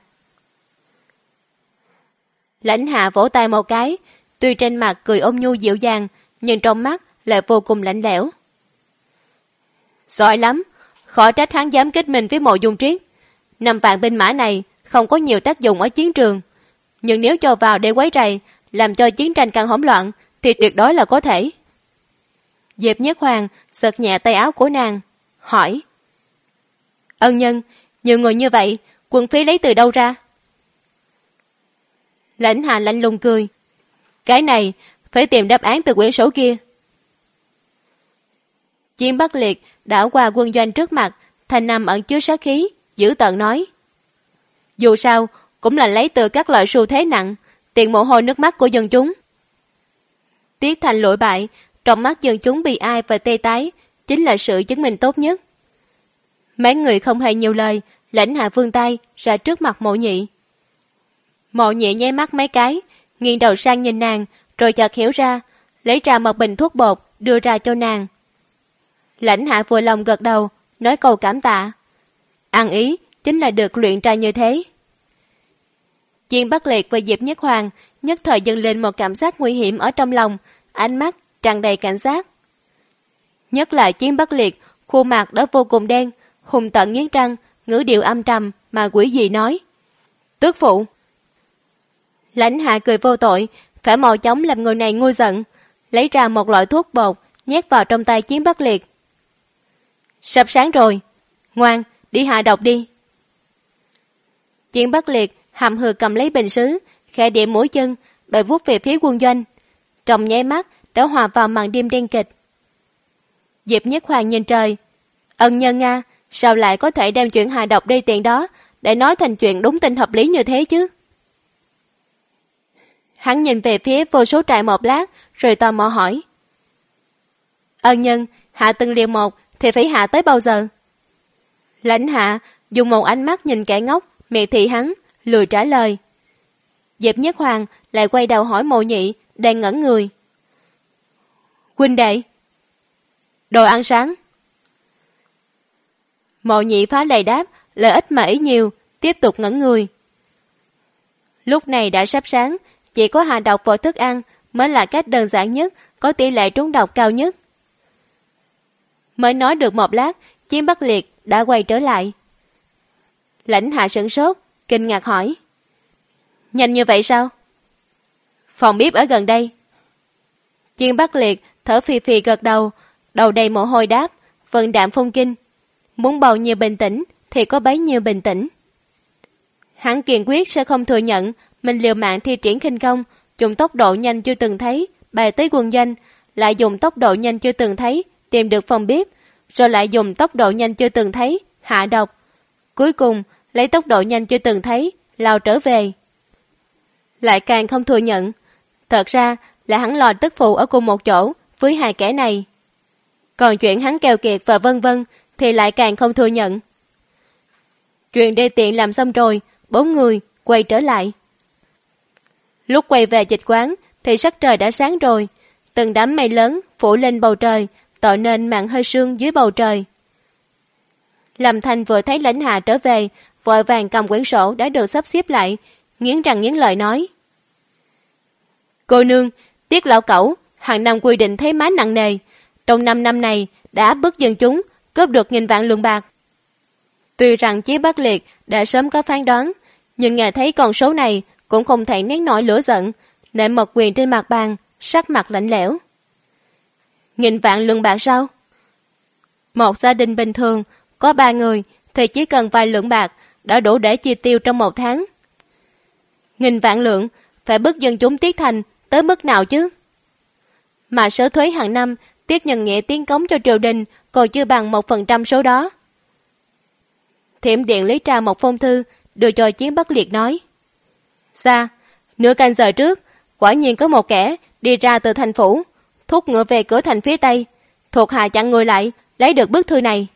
[SPEAKER 2] Lãnh Hạ vỗ tay một cái, tuy trên mặt cười ôn nhu dịu dàng, nhưng trong mắt lại vô cùng lạnh lẽo. Giỏi lắm, khó trách hắn dám kết minh với Mộ Dung Triết. 5 vạn binh mã này không có nhiều tác dụng ở chiến trường, nhưng nếu cho vào để quấy rầy, làm cho chiến tranh càng hỗn loạn, thì tuyệt đối là có thể. Diệp Nhất Hoàng giật nhẹ tay áo của nàng, hỏi. Ân nhân, nhiều người như vậy, quân phí lấy từ đâu ra? Lãnh Hạ lạnh lùng cười. Cái này, phải tìm đáp án từ quyển sổ kia. Chiến Bắc Liệt đảo qua quân doanh trước mặt, thanh âm ẩn chứa sát khí, dữ tợn nói. Dù sao, cũng là lấy từ các loại xu thế nặng, tiền mồ hôi nước mắt của dân chúng. Tiết Thành lội bại, trong mắt dân chúng bị ai và tê tái, chính là sự chứng minh tốt nhất. Mấy người không hề nhiều lời, Lãnh Hạ vươn tay ra trước mặt Mộ Nhị. Mộ Nhị nháy mắt mấy cái, nghiêng đầu sang nhìn nàng, rồi chợt hiểu ra, lấy ra một bình thuốc bột đưa ra cho nàng. Lãnh Hạ vui lòng gật đầu, nói câu cảm tạ. Ăn ý chính là được luyện ra như thế. Chiến Bắc Liệt và Diệp Nhất Hoàng nhất thời dâng lên một cảm giác nguy hiểm ở trong lòng, ánh mắt tràn đầy cảnh giác. Nhất là Chiến Bắc Liệt, khuôn mặt đã vô cùng đen, hùng tợn nghiến răng, ngữ điệu âm trầm mà quỷ dị nói. Tước phụ. Lãnh Hạ cười vô tội, phải mau chóng làm người này ngu giận, lấy ra một loại thuốc bột, nhét vào trong tay Chiến Bắc Liệt. Sắp sáng rồi, ngoan, đi hạ độc đi. Chiến Bắc Liệt hậm hực cầm lấy bình sứ, khẽ điểm mũi chân, bèn vuốt về phía quân doanh. Trong nháy mắt đã hòa vào màn đêm đen kịch. Diệp Nhất Hoàng nhìn trời. Ân nhân Nga, sao lại có thể đem chuyện hạ độc đây tiền đó để nói thành chuyện đúng tin hợp lý như thế chứ? Hắn nhìn về phía vô số trại một lát, rồi tò mò hỏi. Ân nhân, hạ từng liều một thì phải hạ tới bao giờ? Lãnh Hạ dùng một ánh mắt nhìn kẻ ngốc, miệt thị hắn, lười trả lời. Diệp Nhất Hoàng lại quay đầu hỏi Mộ Nhị, đang ngẩn người. Huynh đệ. Đồ ăn sáng. Mộ Nhị phá lầy đáp, lợi ích mà ý nhiều, tiếp tục ngẩn người. Lúc này đã sắp sáng, chỉ có hạ độc vào thức ăn mới là cách đơn giản nhất, có tỷ lệ trúng độc cao nhất. Mới nói được một lát, Chiến Bắc Liệt đã quay trở lại. Lãnh Hạ sửng sốt, kinh ngạc hỏi. Nhanh như vậy sao? Phòng bếp ở gần đây. Chiến Bắc Liệt thở phì phì gật đầu, đầu đầy mồ hôi đáp, vận đạm phong kinh. Muốn bao nhiêu bình tĩnh thì có bấy nhiêu bình tĩnh. Hắn kiên quyết sẽ không thừa nhận mình liều mạng thi triển khinh công, dùng tốc độ nhanh chưa từng thấy bay tới quân doanh, lại dùng tốc độ nhanh chưa từng thấy tìm được phòng bếp, rồi lại dùng tốc độ nhanh chưa từng thấy hạ độc, cuối cùng lấy tốc độ nhanh chưa từng thấy lao trở về. Lại càng không thừa nhận, thật ra là hắn lò tức phụ ở cùng một chỗ với hai kẻ này. Còn chuyện hắn keo kiệt và vân vân thì lại càng không thừa nhận. Chuyện đê tiện làm xong rồi, 4 người quay trở lại. Lúc quay về dịch quán thì sắc trời đã sáng rồi, từng đám mây lớn phủ lên bầu trời, tạo nên màn hơi sương dưới bầu trời. Lâm Thanh vừa thấy Lãnh Hạ trở về, vội vàng cầm quyển sổ đã được sắp xếp lại, nghiến răng nghiến lợi nói. Cô nương, Tiết lão cẩu, hàng năm quy định thấy má nặng nề. Trong 5 năm này đã áp bức dân chúng, cướp được 1000 vạn lượng bạc. Tuy rằng Chí Bắc Liệt đã sớm có phán đoán, nhưng nghe thấy con số này cũng không thể nén nổi lửa giận, nện một quyền trên mặt bàn, sắc mặt lạnh lẽo. 1000 vạn lượng bạc sao? Một gia đình bình thường có 3 người thì chỉ cần vài lượng bạc đã đủ để chi tiêu trong 1 tháng. 1000 vạn lượng phải bức dân chúng Tiết Thành tới mức nào chứ? Mà số thuế hàng năm Tiết Nhân Nghĩa tiến cống cho triều đình còn chưa bằng 1% số đó. Thiểm điện lấy ra một phong thư đưa cho Chiến Bắc Liệt nói. Xa, nửa canh giờ trước, quả nhiên có một kẻ đi ra từ thành phủ, thúc ngựa về cửa thành phía tây, thuộc hạ chặn người lại, lấy được bức thư này.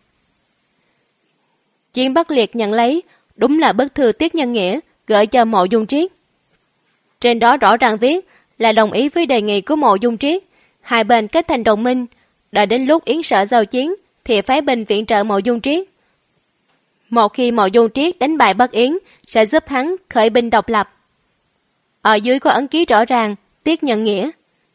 [SPEAKER 2] Chiến Bắc Liệt nhận lấy, đúng là bức thư Tiết Nhân Nghĩa gửi cho Mộ Dung Triết. Trên đó rõ ràng viết là đồng ý với đề nghị của Mộ Dung Triết, hai bên kết thành đồng minh, đợi đến lúc Yến Sở giao chiến thì phái binh viện trợ Mộ Dung Triết. Một khi Mộ Dung Triết đánh bại Bắc Yến sẽ giúp hắn khởi binh độc lập. Ở dưới có ấn ký rõ ràng Tiết Nhân Nghĩa.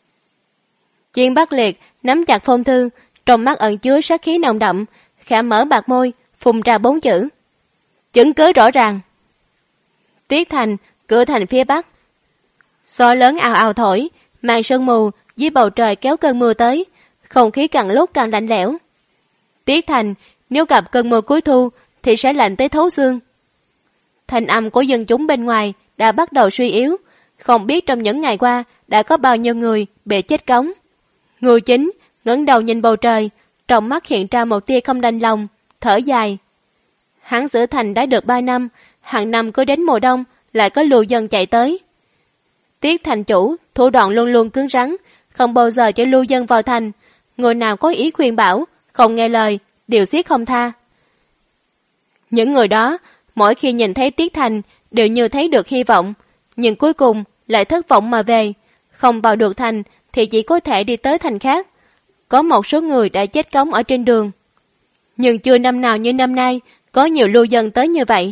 [SPEAKER 2] Chiến Bắc Liệt nắm chặt phong thư, trong mắt ẩn chứa sát khí nồng đậm, khẽ mở bạc môi, phun ra 4 chữ. Chứng cứ rõ ràng. Tiết Thành, cửa thành phía bắc. Gió lớn ào ào thổi, màn sương mù dưới bầu trời kéo cơn mưa tới, không khí càng lúc càng lạnh lẽo. Tiết Thành, nếu gặp cơn mưa cuối thu thì sẽ lạnh tới thấu xương. Thanh âm của dân chúng bên ngoài đã bắt đầu suy yếu, không biết trong những ngày qua đã có bao nhiêu người bị chết cống. Ngưu Chính ngẩng đầu nhìn bầu trời, trong mắt hiện ra một tia không đành lòng, thở dài. Hắn giữ thành đã được 3 năm, hàng năm cứ đến mùa đông lại có lưu dân chạy tới. Tiết thành chủ thủ đoạn luôn luôn cứng rắn, không bao giờ cho lưu dân vào thành. Người nào có ý khuyên bảo, không nghe lời, đều giết không tha. Những người đó, mỗi khi nhìn thấy Tiết Thành đều như thấy được hy vọng, nhưng cuối cùng lại thất vọng mà về. Không vào được thành thì chỉ có thể đi tới thành khác. Có một số người đã chết cống ở trên đường. Nhưng chưa năm nào như năm nay có nhiều lưu dân tới như vậy.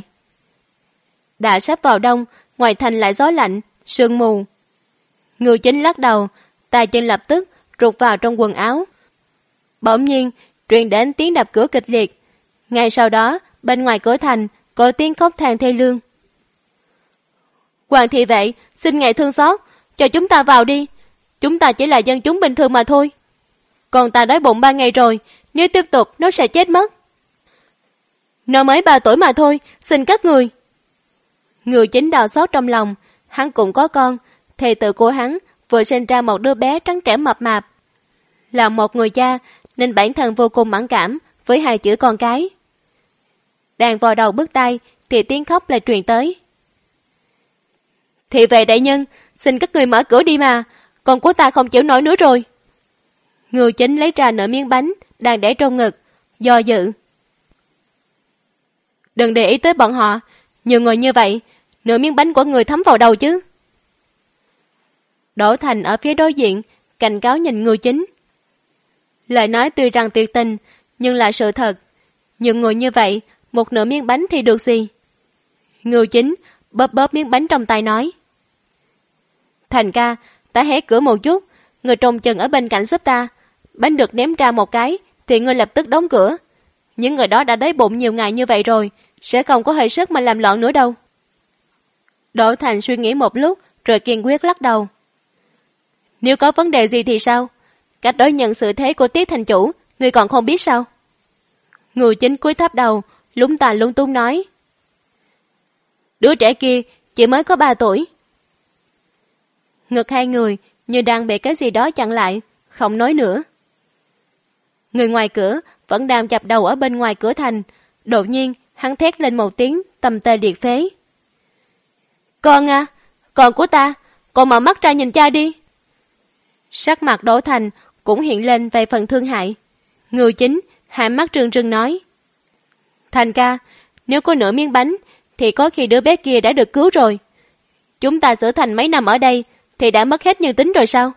[SPEAKER 2] Đã sắp vào đông, ngoài thành lại gió lạnh, sương mù. Ngưu Chính lắc đầu, tay chân lập tức rụt vào trong quần áo. Bỗng nhiên truyền đến tiếng đập cửa kịch liệt. Ngay sau đó bên ngoài cửa thành có tiếng khóc than thê lương. Hoàng thị vệ, xin ngài thương xót, cho chúng ta vào đi. Chúng ta chỉ là dân chúng bình thường mà thôi. Còn ta đói bụng 3 ngày rồi, nếu tiếp tục nó sẽ chết mất. Nó mới 3 tuổi mà thôi, xin các người. Ngưu Chính đau xót trong lòng, hắn cũng có con, thê tử của hắn vừa sinh ra một đứa bé trắng trẻo mập mạp. Là một người cha nên bản thân vô cùng mẫn cảm với 2 chữ con cái. Đang vào đầu bước tay thì tiếng khóc lại truyền tới. Thị vệ đại nhân, xin các người mở cửa đi mà, con của ta không chịu nổi nữa rồi. Ngưu Chính lấy ra nửa miếng bánh đang để trong ngực, do dự. Đừng để ý tới bọn họ, nhiều người như vậy, nửa miếng bánh của người thấm vào đầu chứ. Đỗ Thành ở phía đối diện cảnh cáo nhìn Ngưu Chính. Lời nói tuy rằng tuyệt tình, nhưng là sự thật. Nhiều người như vậy, một nửa miếng bánh thì được gì? Ngưu Chính bóp bóp miếng bánh trong tay nói. Thành ca, ta hé cửa một chút, người trông chừng ở bên cạnh giúp ta. Bánh được ném ra một cái, thì ngươi lập tức đóng cửa. Những người đó đã đói bụng nhiều ngày như vậy rồi, sẽ không có hơi sức mà làm loạn nữa đâu. Đỗ Thành suy nghĩ một lúc, rồi kiên quyết lắc đầu. Nếu có vấn đề gì thì sao? Cách đối nhận sự thế của Tiết thành chủ, ngươi còn không biết sao? Ngưu Chính cúi thấp đầu, lúng ta lung tung nói. Đứa trẻ kia chỉ mới có 3 tuổi. Ngực hai người như đang bị cái gì đó chặn lại, không nói nữa. Người ngoài cửa vẫn đang chập đầu ở bên ngoài cửa thành. Đột nhiên hắn thét lên một tiếng tầm tê liệt phế. Con à, con của ta, con mở mắt ra nhìn cha đi. Sắc mặt Đỗ Thành cũng hiện lên vài phần thương hại. Ngưu Chính hai mắt trừng trừng nói. Thành ca, nếu có nửa miếng bánh thì có khi đứa bé kia đã được cứu rồi. Chúng ta giữ thành mấy năm ở đây thì đã mất hết nhân tính rồi sao?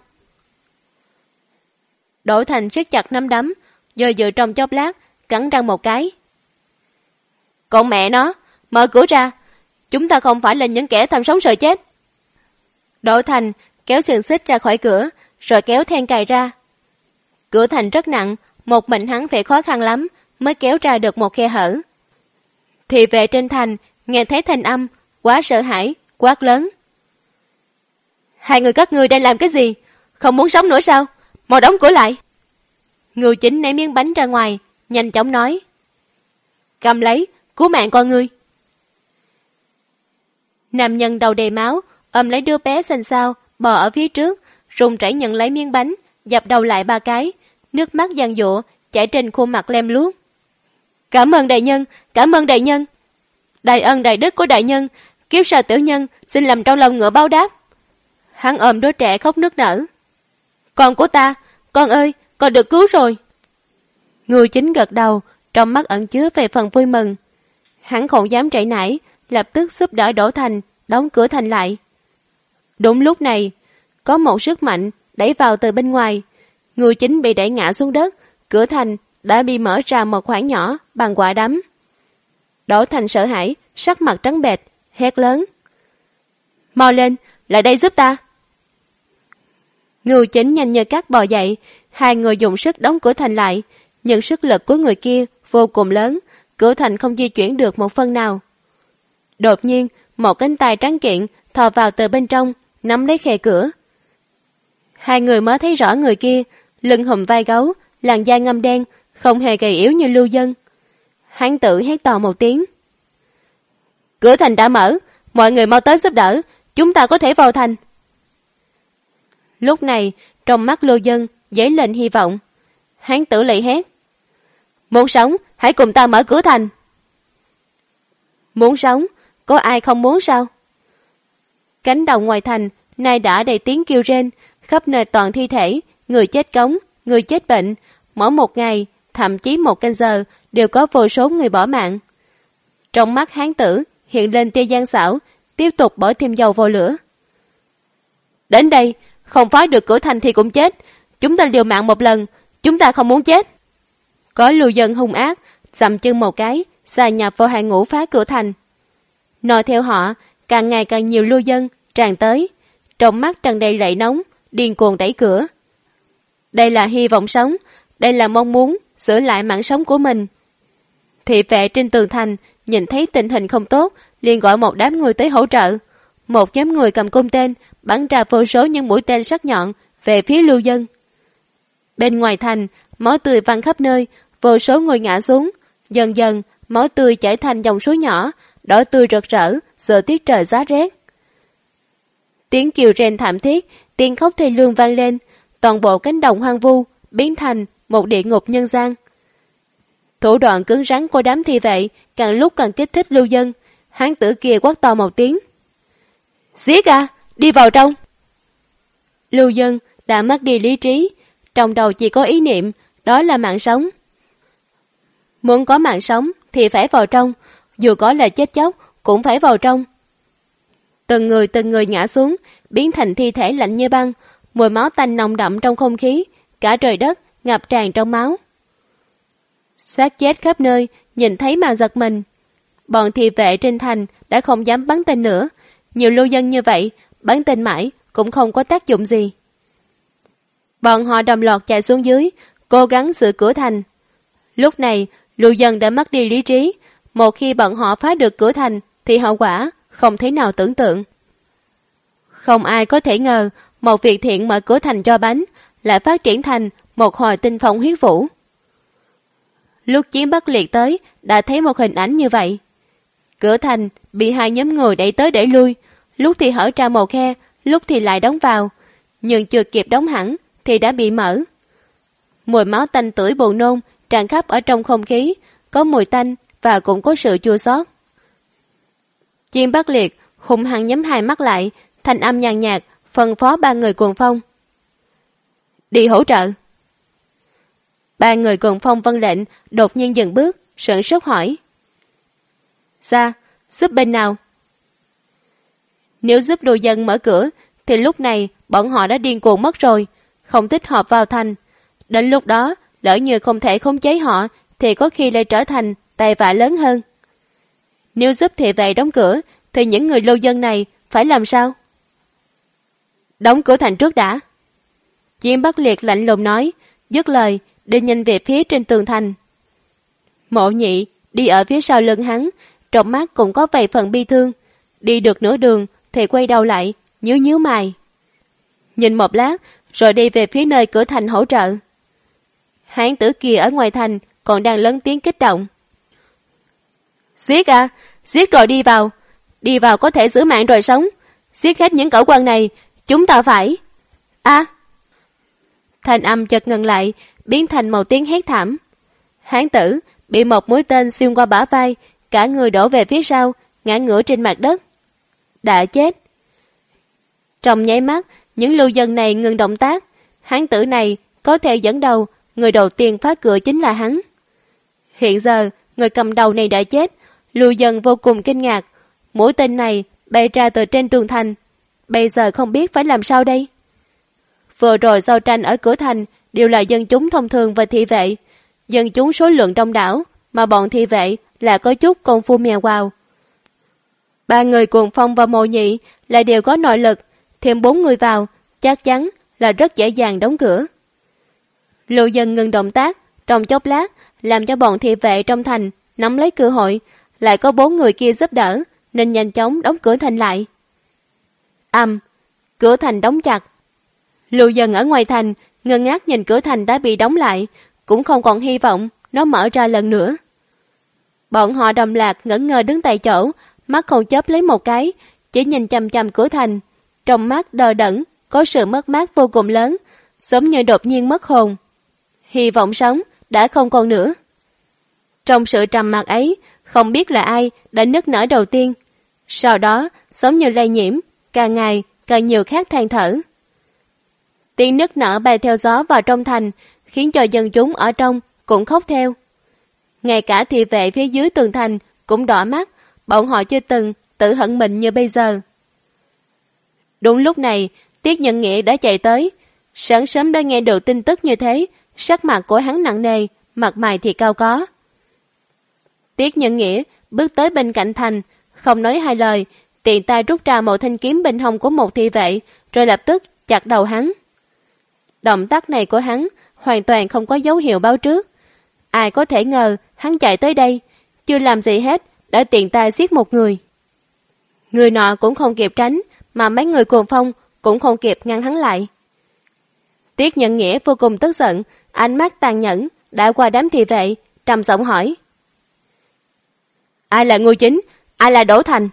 [SPEAKER 2] Đỗ Thành siết chặt nắm đấm, giờ dự trong chốc lát, cắn răng một cái. Con mẹ nó, mở cửa ra, chúng ta không phải là những kẻ tham sống sợ chết. Đỗ Thành kéo xiềng xích ra khỏi cửa, rồi kéo then cài ra. Cửa thành rất nặng, một mình hắn phải khó khăn lắm mới kéo ra được một khe hở. Thị vệ trên thành nghe thấy thanh âm, quá sợ hãi, quát lớn. Hai người các ngươi đang làm cái gì? Không muốn sống nữa sao? Mau đóng cửa lại. Ngưu Chính ném miếng bánh ra ngoài, nhanh chóng nói. Cầm lấy, cứu mạng con ngươi. Nam nhân đầu đầy máu, ôm lấy đứa bé xanh xao, bò ở phía trước, run rẩy nhận lấy miếng bánh, dập đầu lại 3 cái, nước mắt giàn giụa chảy trên khuôn mặt lem luốc. Cảm ơn đại nhân, cảm ơn đại nhân. Đại ân đại đức của đại nhân, kiếp sau tiểu nhân xin làm trong lòng ngựa báo đáp. Hắn ôm đứa trẻ khóc nức nở. Con của ta, con ơi, con được cứu rồi. Ngưu Chính gật đầu, trong mắt ẩn chứa về phần vui mừng. Hắn không dám trễ nải, lập tức giúp đỡ Đỗ Thành, đóng cửa thành lại. Đúng lúc này, có một sức mạnh đẩy vào từ bên ngoài. Ngưu Chính bị đẩy ngã xuống đất, cửa thành đã bị mở ra một khoảng nhỏ bằng quả đấm. Đỗ Thành sợ hãi, sắc mặt trắng bệch, hét lớn. Mau lên, lại đây giúp ta. Ngưu Chính nhanh như cắt bò dậy, hai người dùng sức đóng cửa thành lại, nhưng sức lực của người kia vô cùng lớn, cửa thành không di chuyển được một phân nào. Đột nhiên, một cánh tay trắng kiện thò vào từ bên trong, nắm lấy khe cửa. Hai người mới thấy rõ người kia, lưng hùm vai gấu, làn da ngăm đen, không hề gầy yếu như Lưu Dân. Hắn tự hét to một tiếng. Cửa thành đã mở, mọi người mau tới giúp đỡ, chúng ta có thể vào thành. Lúc này, trong mắt Lưu Dân dấy lên hy vọng. Hắn tử lại hét. Muốn sống, hãy cùng ta mở cửa thành. Muốn sống, có ai không muốn sao? Cánh đồng ngoài thành nay đã đầy tiếng kêu rên, khắp nơi toàn thi thể, người chết cống, người chết bệnh. Mỗi một ngày, thậm chí một canh giờ, đều có vô số người bỏ mạng. Trong mắt hán tử hiện lên tia gian xảo, tiếp tục bỏ thêm dầu vào lửa. Đến đây, không phá được cửa thành thì cũng chết. Chúng ta liều mạng một lần, chúng ta không muốn chết. Có Lưu Dân hung ác, dậm chân một cái, xà nhập vào hàng ngũ phá cửa thành. Nói theo họ, càng ngày càng nhiều Lưu Dân tràn tới, trong mắt tràn đầy lệ nóng, điên cuồng đẩy cửa. Đây là hy vọng sống, đây là mong muốn sửa lại mạng sống của mình. Thị vệ trên tường thành nhìn thấy tình hình không tốt, liền gọi một đám người tới hỗ trợ. Một nhóm người cầm cung tên bắn ra vô số những mũi tên sắc nhọn về phía Lưu Dân. Bên ngoài thành, máu tươi văng khắp nơi, vô số người ngã xuống. Dần dần, máu tươi chảy thành dòng suối nhỏ, đỏ tươi rực rỡ, giữa tiết trời giá rét. Tiếng kêu rên thảm thiết, tiếng khóc thê lương vang lên, toàn bộ cánh đồng hoang vu biến thành một địa ngục nhân gian. Thủ đoạn cứng rắn của đám thi vệ càng lúc càng kích thích Lưu Dân. Hán tử kia quát to một tiếng. Giết à, đi vào trong. Lưu Dân đã mất đi lý trí, trong đầu chỉ có ý niệm, đó là mạng sống. Muốn có mạng sống thì phải vào trong, dù có là chết chóc cũng phải vào trong. Từng người ngã xuống, biến thành thi thể lạnh như băng, mùi máu tanh nồng đậm trong không khí, cả trời đất ngập tràn trong máu. Xác chết khắp nơi, nhìn thấy mà giật mình. Bọn thị vệ trên thành đã không dám bắn tên nữa. Nhiều lưu dân như vậy, bắn tên mãi cũng không có tác dụng gì. Bọn họ đồng loạt chạy xuống dưới, cố gắng giữ cửa thành. Lúc này, lưu dân đã mất đi lý trí. Một khi bọn họ phá được cửa thành, thì hậu quả không thể nào tưởng tượng. Không ai có thể ngờ, một việc thiện mở cửa thành cho bánh, lại phát triển thành một hồi tinh phong huyết vũ. Lúc Chiến Bắc Liệt tới, đã thấy một hình ảnh như vậy. Cửa thành bị hai nhóm người đẩy tới đẩy lui, lúc thì hở ra một khe, lúc thì lại đóng vào, nhưng chưa kịp đóng hẳn thì đã bị mở. Mùi máu tanh tưởi buồn nôn tràn khắp ở trong không khí, có mùi tanh và cũng có sự chua xót. Chiến Bắc Liệt hung hăng nhắm hai mắt lại, thanh âm nhàn nhạt phân phó ba người Cuồng Phong: đi hỗ trợ. Ba người Cuồng Phong vâng lệnh, đột nhiên dừng bước, sửng sốt hỏi: Ra, giúp bên nào? Nếu giúp đồ dân mở cửa, thì lúc này bọn họ đã điên cuồng mất rồi, không thích hợp vào thành. Đến lúc đó, lỡ như không thể khống chế họ, thì có khi lại trở thành tai vạ lớn hơn. Nếu giúp thị vệ đóng cửa, thì những người lưu dân này phải làm sao? Đóng cửa thành trước đã. Chiến Bắc Liệt lạnh lùng nói, dứt lời, đi nhanh về phía trên tường thành. Mộ Nhị đi ở phía sau lưng hắn, trong mắt cũng có vài phần bi thương. Đi được nửa đường thì quay đầu lại, nhíu nhíu mày. Nhìn một lát, rồi đi về phía nơi cửa thành hỗ trợ. Hán tử kia ở ngoài thành còn đang lớn tiếng kích động. Giết à, giết rồi đi vào. Đi vào có thể giữ mạng rồi sống. Giết hết những cẩu quan này, chúng ta phải. À! Thanh âm chợt ngừng lại, biến thành một tiếng hét thảm. Hán tử bị một mũi tên xuyên qua bả vai, cả người đổ về phía sau, ngã ngửa trên mặt đất. Đã chết. Trong nháy mắt, những lưu dân này ngừng động tác. Hán tử này có thể dẫn đầu, người đầu tiên phá cửa chính là hắn. Hiện giờ, người cầm đầu này đã chết, lưu dân vô cùng kinh ngạc. Mũi tên này bay ra từ trên tường thành. Bây giờ không biết phải làm sao đây. Vừa rồi giao tranh ở cửa thành đều là dân chúng thông thường và thị vệ. Dân chúng số lượng đông đảo, mà bọn thị vệ là có chút công phu mèo quào. Ba người Cuồng Phong và Mộ Nhị lại đều có nội lực, thêm 4 người vào, chắc chắn là rất dễ dàng đóng cửa. Lưu dân ngừng động tác, trong chốc lát, làm cho bọn thị vệ trong thành nắm lấy cơ hội, lại có 4 người kia giúp đỡ, nên nhanh chóng đóng cửa thành lại. Cửa thành đóng chặt. Lưu dân ở ngoài thành ngơ ngác nhìn cửa thành đã bị đóng lại, cũng không còn hy vọng nó mở ra lần nữa. Bọn họ đồng loạt ngẩn ngơ đứng tại chỗ, mắt không chớp lấy một cái, chỉ nhìn chằm chằm cửa thành. Trong mắt đờ đẫn, có sự mất mát vô cùng lớn, giống như đột nhiên mất hồn. Hy vọng sống đã không còn nữa. Trong sự trầm mặc ấy, không biết là ai đã nức nở đầu tiên. Sau đó, giống như lây nhiễm, càng ngày càng nhiều khác than thở. Tiếng nức nở bay theo gió vào trong thành, khiến cho dân chúng ở trong cũng khóc theo. Ngay cả thị vệ phía dưới tường thành cũng đỏ mắt, bọn họ chưa từng tự hận mình như bây giờ. Đúng lúc này, Tiết Nhân Nghĩa đã chạy tới. Sáng sớm đã nghe được tin tức như thế, sắc mặt của hắn nặng nề, mặt mày thì cao có. Tiết Nhân Nghĩa bước tới bên cạnh thành, không nói hai lời, tiện tay rút ra một thanh kiếm bên hông của một thị vệ, rồi lập tức chặt đầu hắn. Động tác này của hắn hoàn toàn không có dấu hiệu báo trước. Ai có thể ngờ hắn chạy tới đây, chưa làm gì hết, đã tiện tay giết một người. Người nọ cũng không kịp tránh, mà mấy người Cuồng Phong cũng không kịp ngăn hắn lại. Tiết Nhân Nghĩa vô cùng tức giận, ánh mắt tàn nhẫn đã qua đám thị vệ, trầm giọng hỏi: Ai là Ngưu Chính? Ai là Đỗ Thành?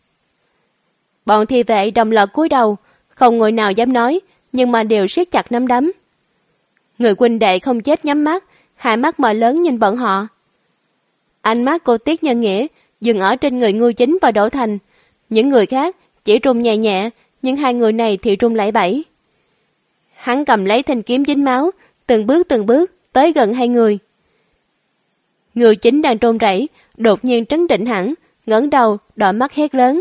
[SPEAKER 2] Bọn thị vệ đồng loạt cúi đầu, không người nào dám nói, nhưng mà đều siết chặt nắm đấm. Người huynh đệ không chết nhắm mắt, hai mắt mở lớn nhìn bọn họ. Ánh mắt của Tiết Nhân Nghĩa dừng ở trên người Ngưu Chính và Đỗ Thành. Những người khác chỉ run nhẹ nhẹ, nhưng hai người này thì run lẩy bẩy. Hắn cầm lấy thanh kiếm dính máu, từng bước tới gần hai người. Ngưu Chính đang run rẩy, đột nhiên trấn định hẳn, ngẩng đầu, đỏ mắt hét lớn: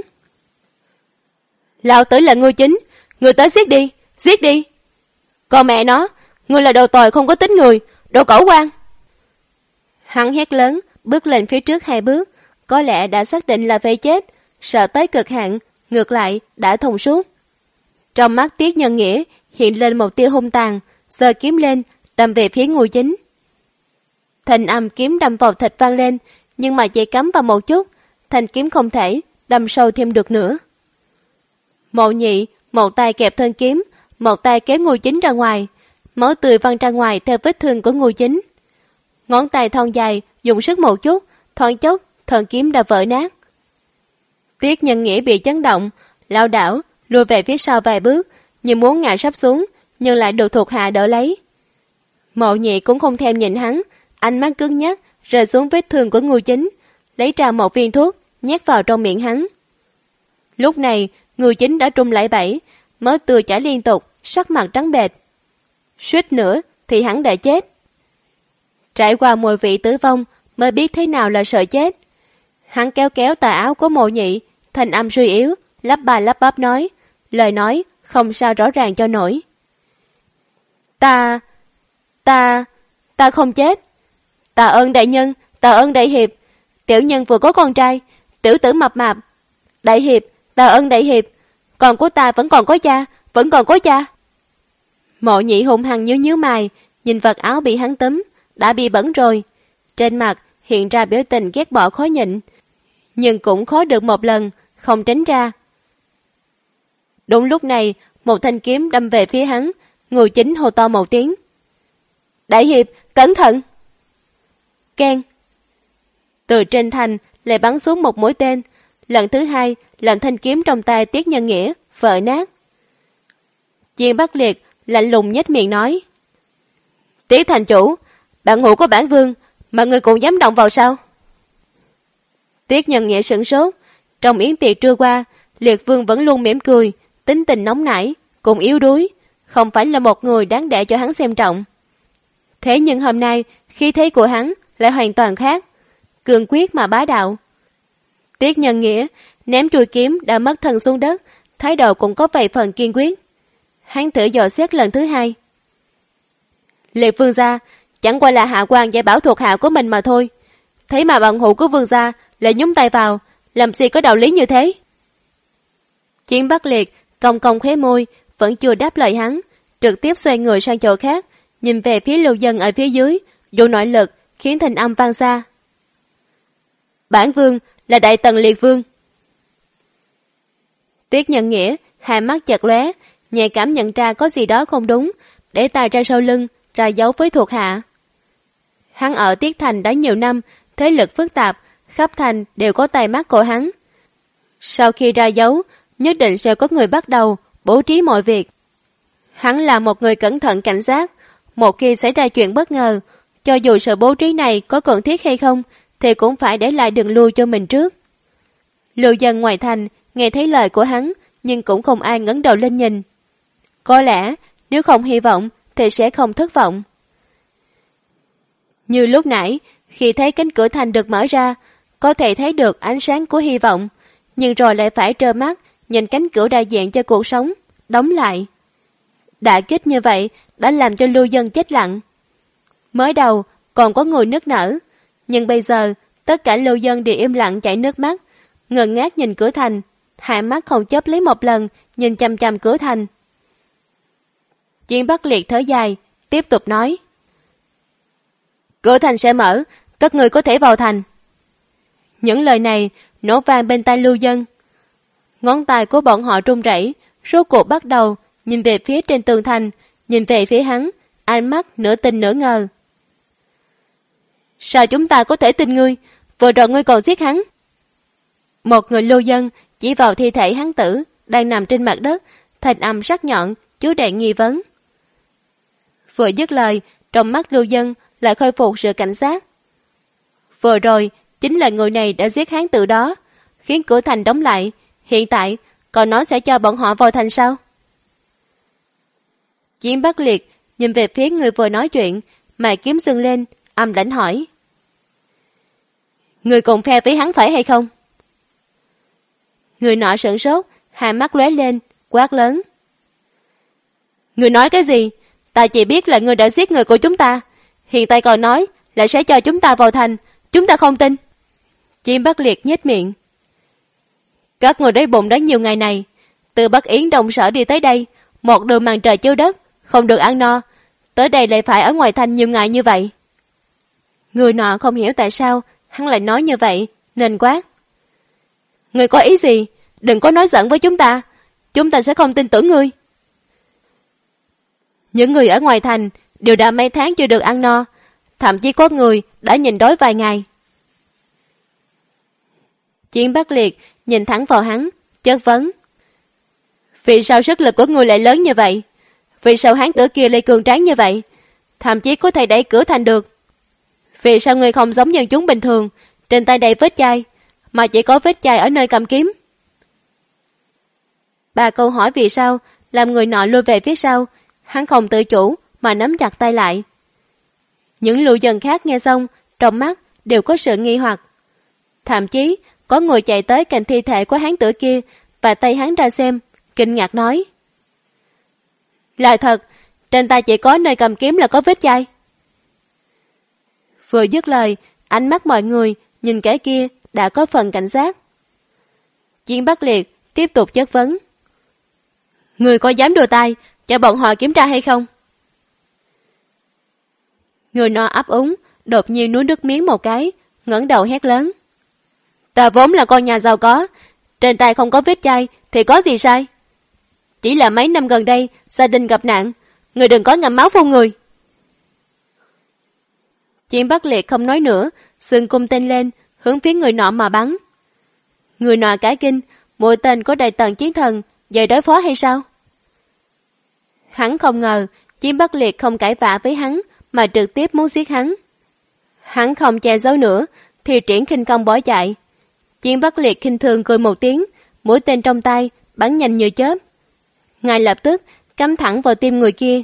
[SPEAKER 2] Lão tử là Ngưu Chính, người tới giết đi, giết đi! Còn mẹ nó, ngươi là đồ tồi không có tính người, đồ cẩu quan! Hắn hét lớn, bước lên phía trước 2 bước, có lẽ đã xác định là phải chết, sợ tới cực hạn, ngược lại đã thông suốt. Trong mắt Tiết Nhân Nghĩa hiện lên một tia hung tàn, giơ kiếm lên, đâm về phía Ngô Chính. Thanh âm kiếm đâm vào thịt vang lên, nhưng mà chỉ cắm vào một chút, thanh kiếm không thể đâm sâu thêm được nữa. Mộ Nhị một tay kẹp thân kiếm, một tay kéo Ngô Chính ra ngoài, máu tươi văng ra ngoài theo vết thương của Ngô Chính. Ngón tay thon dài dùng sức một chút, thoáng chốc thân kiếm đã vỡ nát. Tiết Nhân Nghĩa bị chấn động, lảo đảo lùi về phía sau vài bước, như muốn ngã sắp xuống, nhưng lại được thuộc hạ đỡ lấy. Mộ Nhị cũng không thèm nhìn hắn, ánh mắt cứng nhắc rơi xuống vết thương của Ngô Chính, lấy ra một viên thuốc nhét vào trong miệng hắn. Lúc này Ngô Chính đã trung lẩy bẩy, máu tươi chảy liên tục, sắc mặt trắng bệch. Suýt nữa thì hắn đã chết. Trải qua mùi vị tử vong mới biết thế nào là sợ chết. Hắn kéo kéo tà áo của Mộ Nhị, thanh âm suy yếu, lắp ba lắp bắp nói, lời nói không sao rõ ràng cho nổi. Ta không chết. Tạ ơn đại nhân, tạ ơn đại hiệp. Tiểu nhân vừa có con trai, tiểu tử mập mạp. Đại hiệp, tạ ơn đại hiệp. Con của ta vẫn còn có cha, vẫn còn có cha. Mộ Nhị hung hăng nhíu mày, nhìn vật áo bị hắn túm, đã bị bẩn rồi. Trên mặt hiện ra biểu tình ghét bỏ khó nhịn, nhưng cũng khó được một lần, không tránh ra. Đúng lúc này, một thanh kiếm đâm về phía hắn, Ngô Chính hô to một tiếng. Đại hiệp, cẩn thận! Keng! Từ trên thành lại bắn xuống một mũi tên, lần thứ hai làm thanh kiếm trong tay Tiết Nhân Nghĩa vỡ nát. Diên Bắc Liệt lạnh lùng nhếch miệng nói. Tiết thành chủ, bạn hữu của bản vương mà người cũng dám động vào sao? Tiết Nhân Nghĩa sửng sốt. Trong yến tiệc trưa qua, Liệt Vương vẫn luôn mỉm cười, tính tình nóng nảy, cũng yếu đuối, không phải là một người đáng để cho hắn xem trọng. Thế nhưng hôm nay, khí thế của hắn lại hoàn toàn khác, cường quyết mà bá đạo. Tiết Nhân Nghĩa ném chuôi kiếm đã mất thân xuống đất, thái độ cũng có vài phần kiên quyết. Hắn thử dò xét lần thứ hai. Liệt Vương gia chẳng qua là hạ quan dạy bảo thuộc hạ của mình mà thôi, thế mà bạn hữu của Vương gia lại nhúng tay vào, làm gì có đạo lý như thế? Chiến Bắc Liệt cong cong khóe môi, vẫn chưa đáp lời hắn, trực tiếp xoay người sang chỗ khác, nhìn về phía Lưu Dân ở phía dưới, dùng nội lực khiến thanh âm vang xa. Bản vương là Đại Tần Liệt Vương. Tiết Nhân Nghĩa hai mắt chật lóe, nhạy cảm nhận ra có gì đó không đúng, để tay ra sau lưng, ra dấu với thuộc hạ. Hắn ở Tiết Thành đã nhiều năm, thế lực phức tạp, khắp thành đều có tay mắt của hắn. Sau khi ra dấu, nhất định sẽ có người bắt đầu bố trí mọi việc. Hắn là một người cẩn thận cảnh giác, một khi xảy ra chuyện bất ngờ, cho dù sự bố trí này có cần thiết hay không, thì cũng phải để lại đường lui cho mình trước. Lưu dân ngoài thành nghe thấy lời của hắn, nhưng cũng không ai ngẩng đầu lên nhìn. Có lẽ nếu không hy vọng thì sẽ không thất vọng. Như lúc nãy, khi thấy cánh cửa thành được mở ra, có thể thấy được ánh sáng của hy vọng, nhưng rồi lại phải trơ mắt nhìn cánh cửa đại diện cho cuộc sống đóng lại. Đả kích như vậy đã làm cho Lưu Dân chết lặng. Mới đầu còn có người nức nở, nhưng bây giờ tất cả Lưu Dân đều im lặng chảy nước mắt, ngơ ngác nhìn cửa thành, hai mắt không chớp lấy một lần, nhìn chằm chằm cửa thành. Chiến Bắc Liệt thở dài, tiếp tục nói. Cửa thành sẽ mở, các người có thể vào thành. Những lời này nổ vang bên tai Lưu Dân. Ngón tay của bọn họ run rẩy, rốt cuộc bắt đầu nhìn về phía trên tường thành, nhìn về phía hắn, ánh mắt nửa tin nửa ngờ. Sao chúng ta có thể tin ngươi? Vừa rồi ngươi còn giết hắn. Một người Lưu Dân chỉ vào thi thể hắn tử đang nằm trên mặt đất, thanh âm sắc nhọn chứa đầy nghi vấn. Vừa dứt lời, trong mắt Lưu Dân lại khôi phục sự cảnh giác. Vừa rồi chính là người này đã giết hắn tử đó, khiến cửa thành đóng lại. Hiện tại còn nói sẽ cho bọn họ vào thành sao? Chiến Bắc Liệt nhìn về phía người vừa nói chuyện, mày kiếm sưng lên, âm lãnh hỏi. Người cùng phe với hắn phải hay không? Người nọ sửng sốt, hai mắt lóe lên, quát lớn. Người nói cái gì? Ta chỉ biết là người đã giết người của chúng ta. Hiện tại còn nói là sẽ cho chúng ta vào thành. Chúng ta không tin. Chiến Bắc Liệt nhếch miệng. Các người đói bụng đã nhiều ngày này, từ Bắc Yến Đồng Sở đi tới đây, một đường màn trời chiếu đất, không được ăn no, tới đây lại phải ở ngoài thành nhiều ngày như vậy. Người nọ không hiểu tại sao hắn lại nói như vậy, nên quát. Người có ý gì? Đừng có nói giận với chúng ta sẽ không tin tưởng ngươi. Những người ở ngoài thành đều đã mấy tháng chưa được ăn no, thậm chí có người đã nhìn đói vài ngày. Chiến Bắc Liệt nhìn thẳng vào hắn, chất vấn. Vì sao sức lực của ngươi lại lớn như vậy? Vì sao hán tử kia lại cường tráng như vậy? Thậm chí có thể đẩy cửa thành được. Vì sao ngươi không giống dân chúng bình thường, trên tay đầy vết chai, mà chỉ có vết chai ở nơi cầm kiếm? Ba câu hỏi vì sao làm người nọ lui về phía sau, hắn không tự chủ mà nắm chặt tay lại. Những lưu dân khác nghe xong, trong mắt đều có sự nghi hoặc. Thậm chí có người chạy tới cạnh thi thể của hán tử kia và tay hắn ra xem, kinh ngạc nói. Là thật, trên tay chỉ có nơi cầm kiếm là có vết chai. Vừa dứt lời, ánh mắt mọi người nhìn kẻ kia đã có phần cảnh giác. Chiến Bắc Liệt tiếp tục chất vấn. Người có dám đưa tay cho bọn họ kiểm tra hay không? Người nọ ấp úng, đột nhiên nuốt nước miếng một cái, ngẩng đầu hét lớn. Ta vốn là con nhà giàu có, trên tay không có vết chai thì có gì sai? Chỉ là mấy năm gần đây gia đình gặp nạn, người đừng có ngậm máu phun người. Chiến Bắc Liệt không nói nữa, xương cung tên lên, hướng phía người nọ mà bắn. Người nọ cả kinh, mũi tên có đại tần chiến thần, vậy đối phó hay sao? Hắn không ngờ, Chiến Bắc Liệt không cãi vã với hắn, mà trực tiếp muốn giết hắn. Hắn không che giấu nữa, thì triển khinh công bỏ chạy. Chiến Bắc Liệt khinh thường cười một tiếng, mũi tên trong tay bắn nhanh như chớp. Ngay lập tức cắm thẳng vào tim người kia.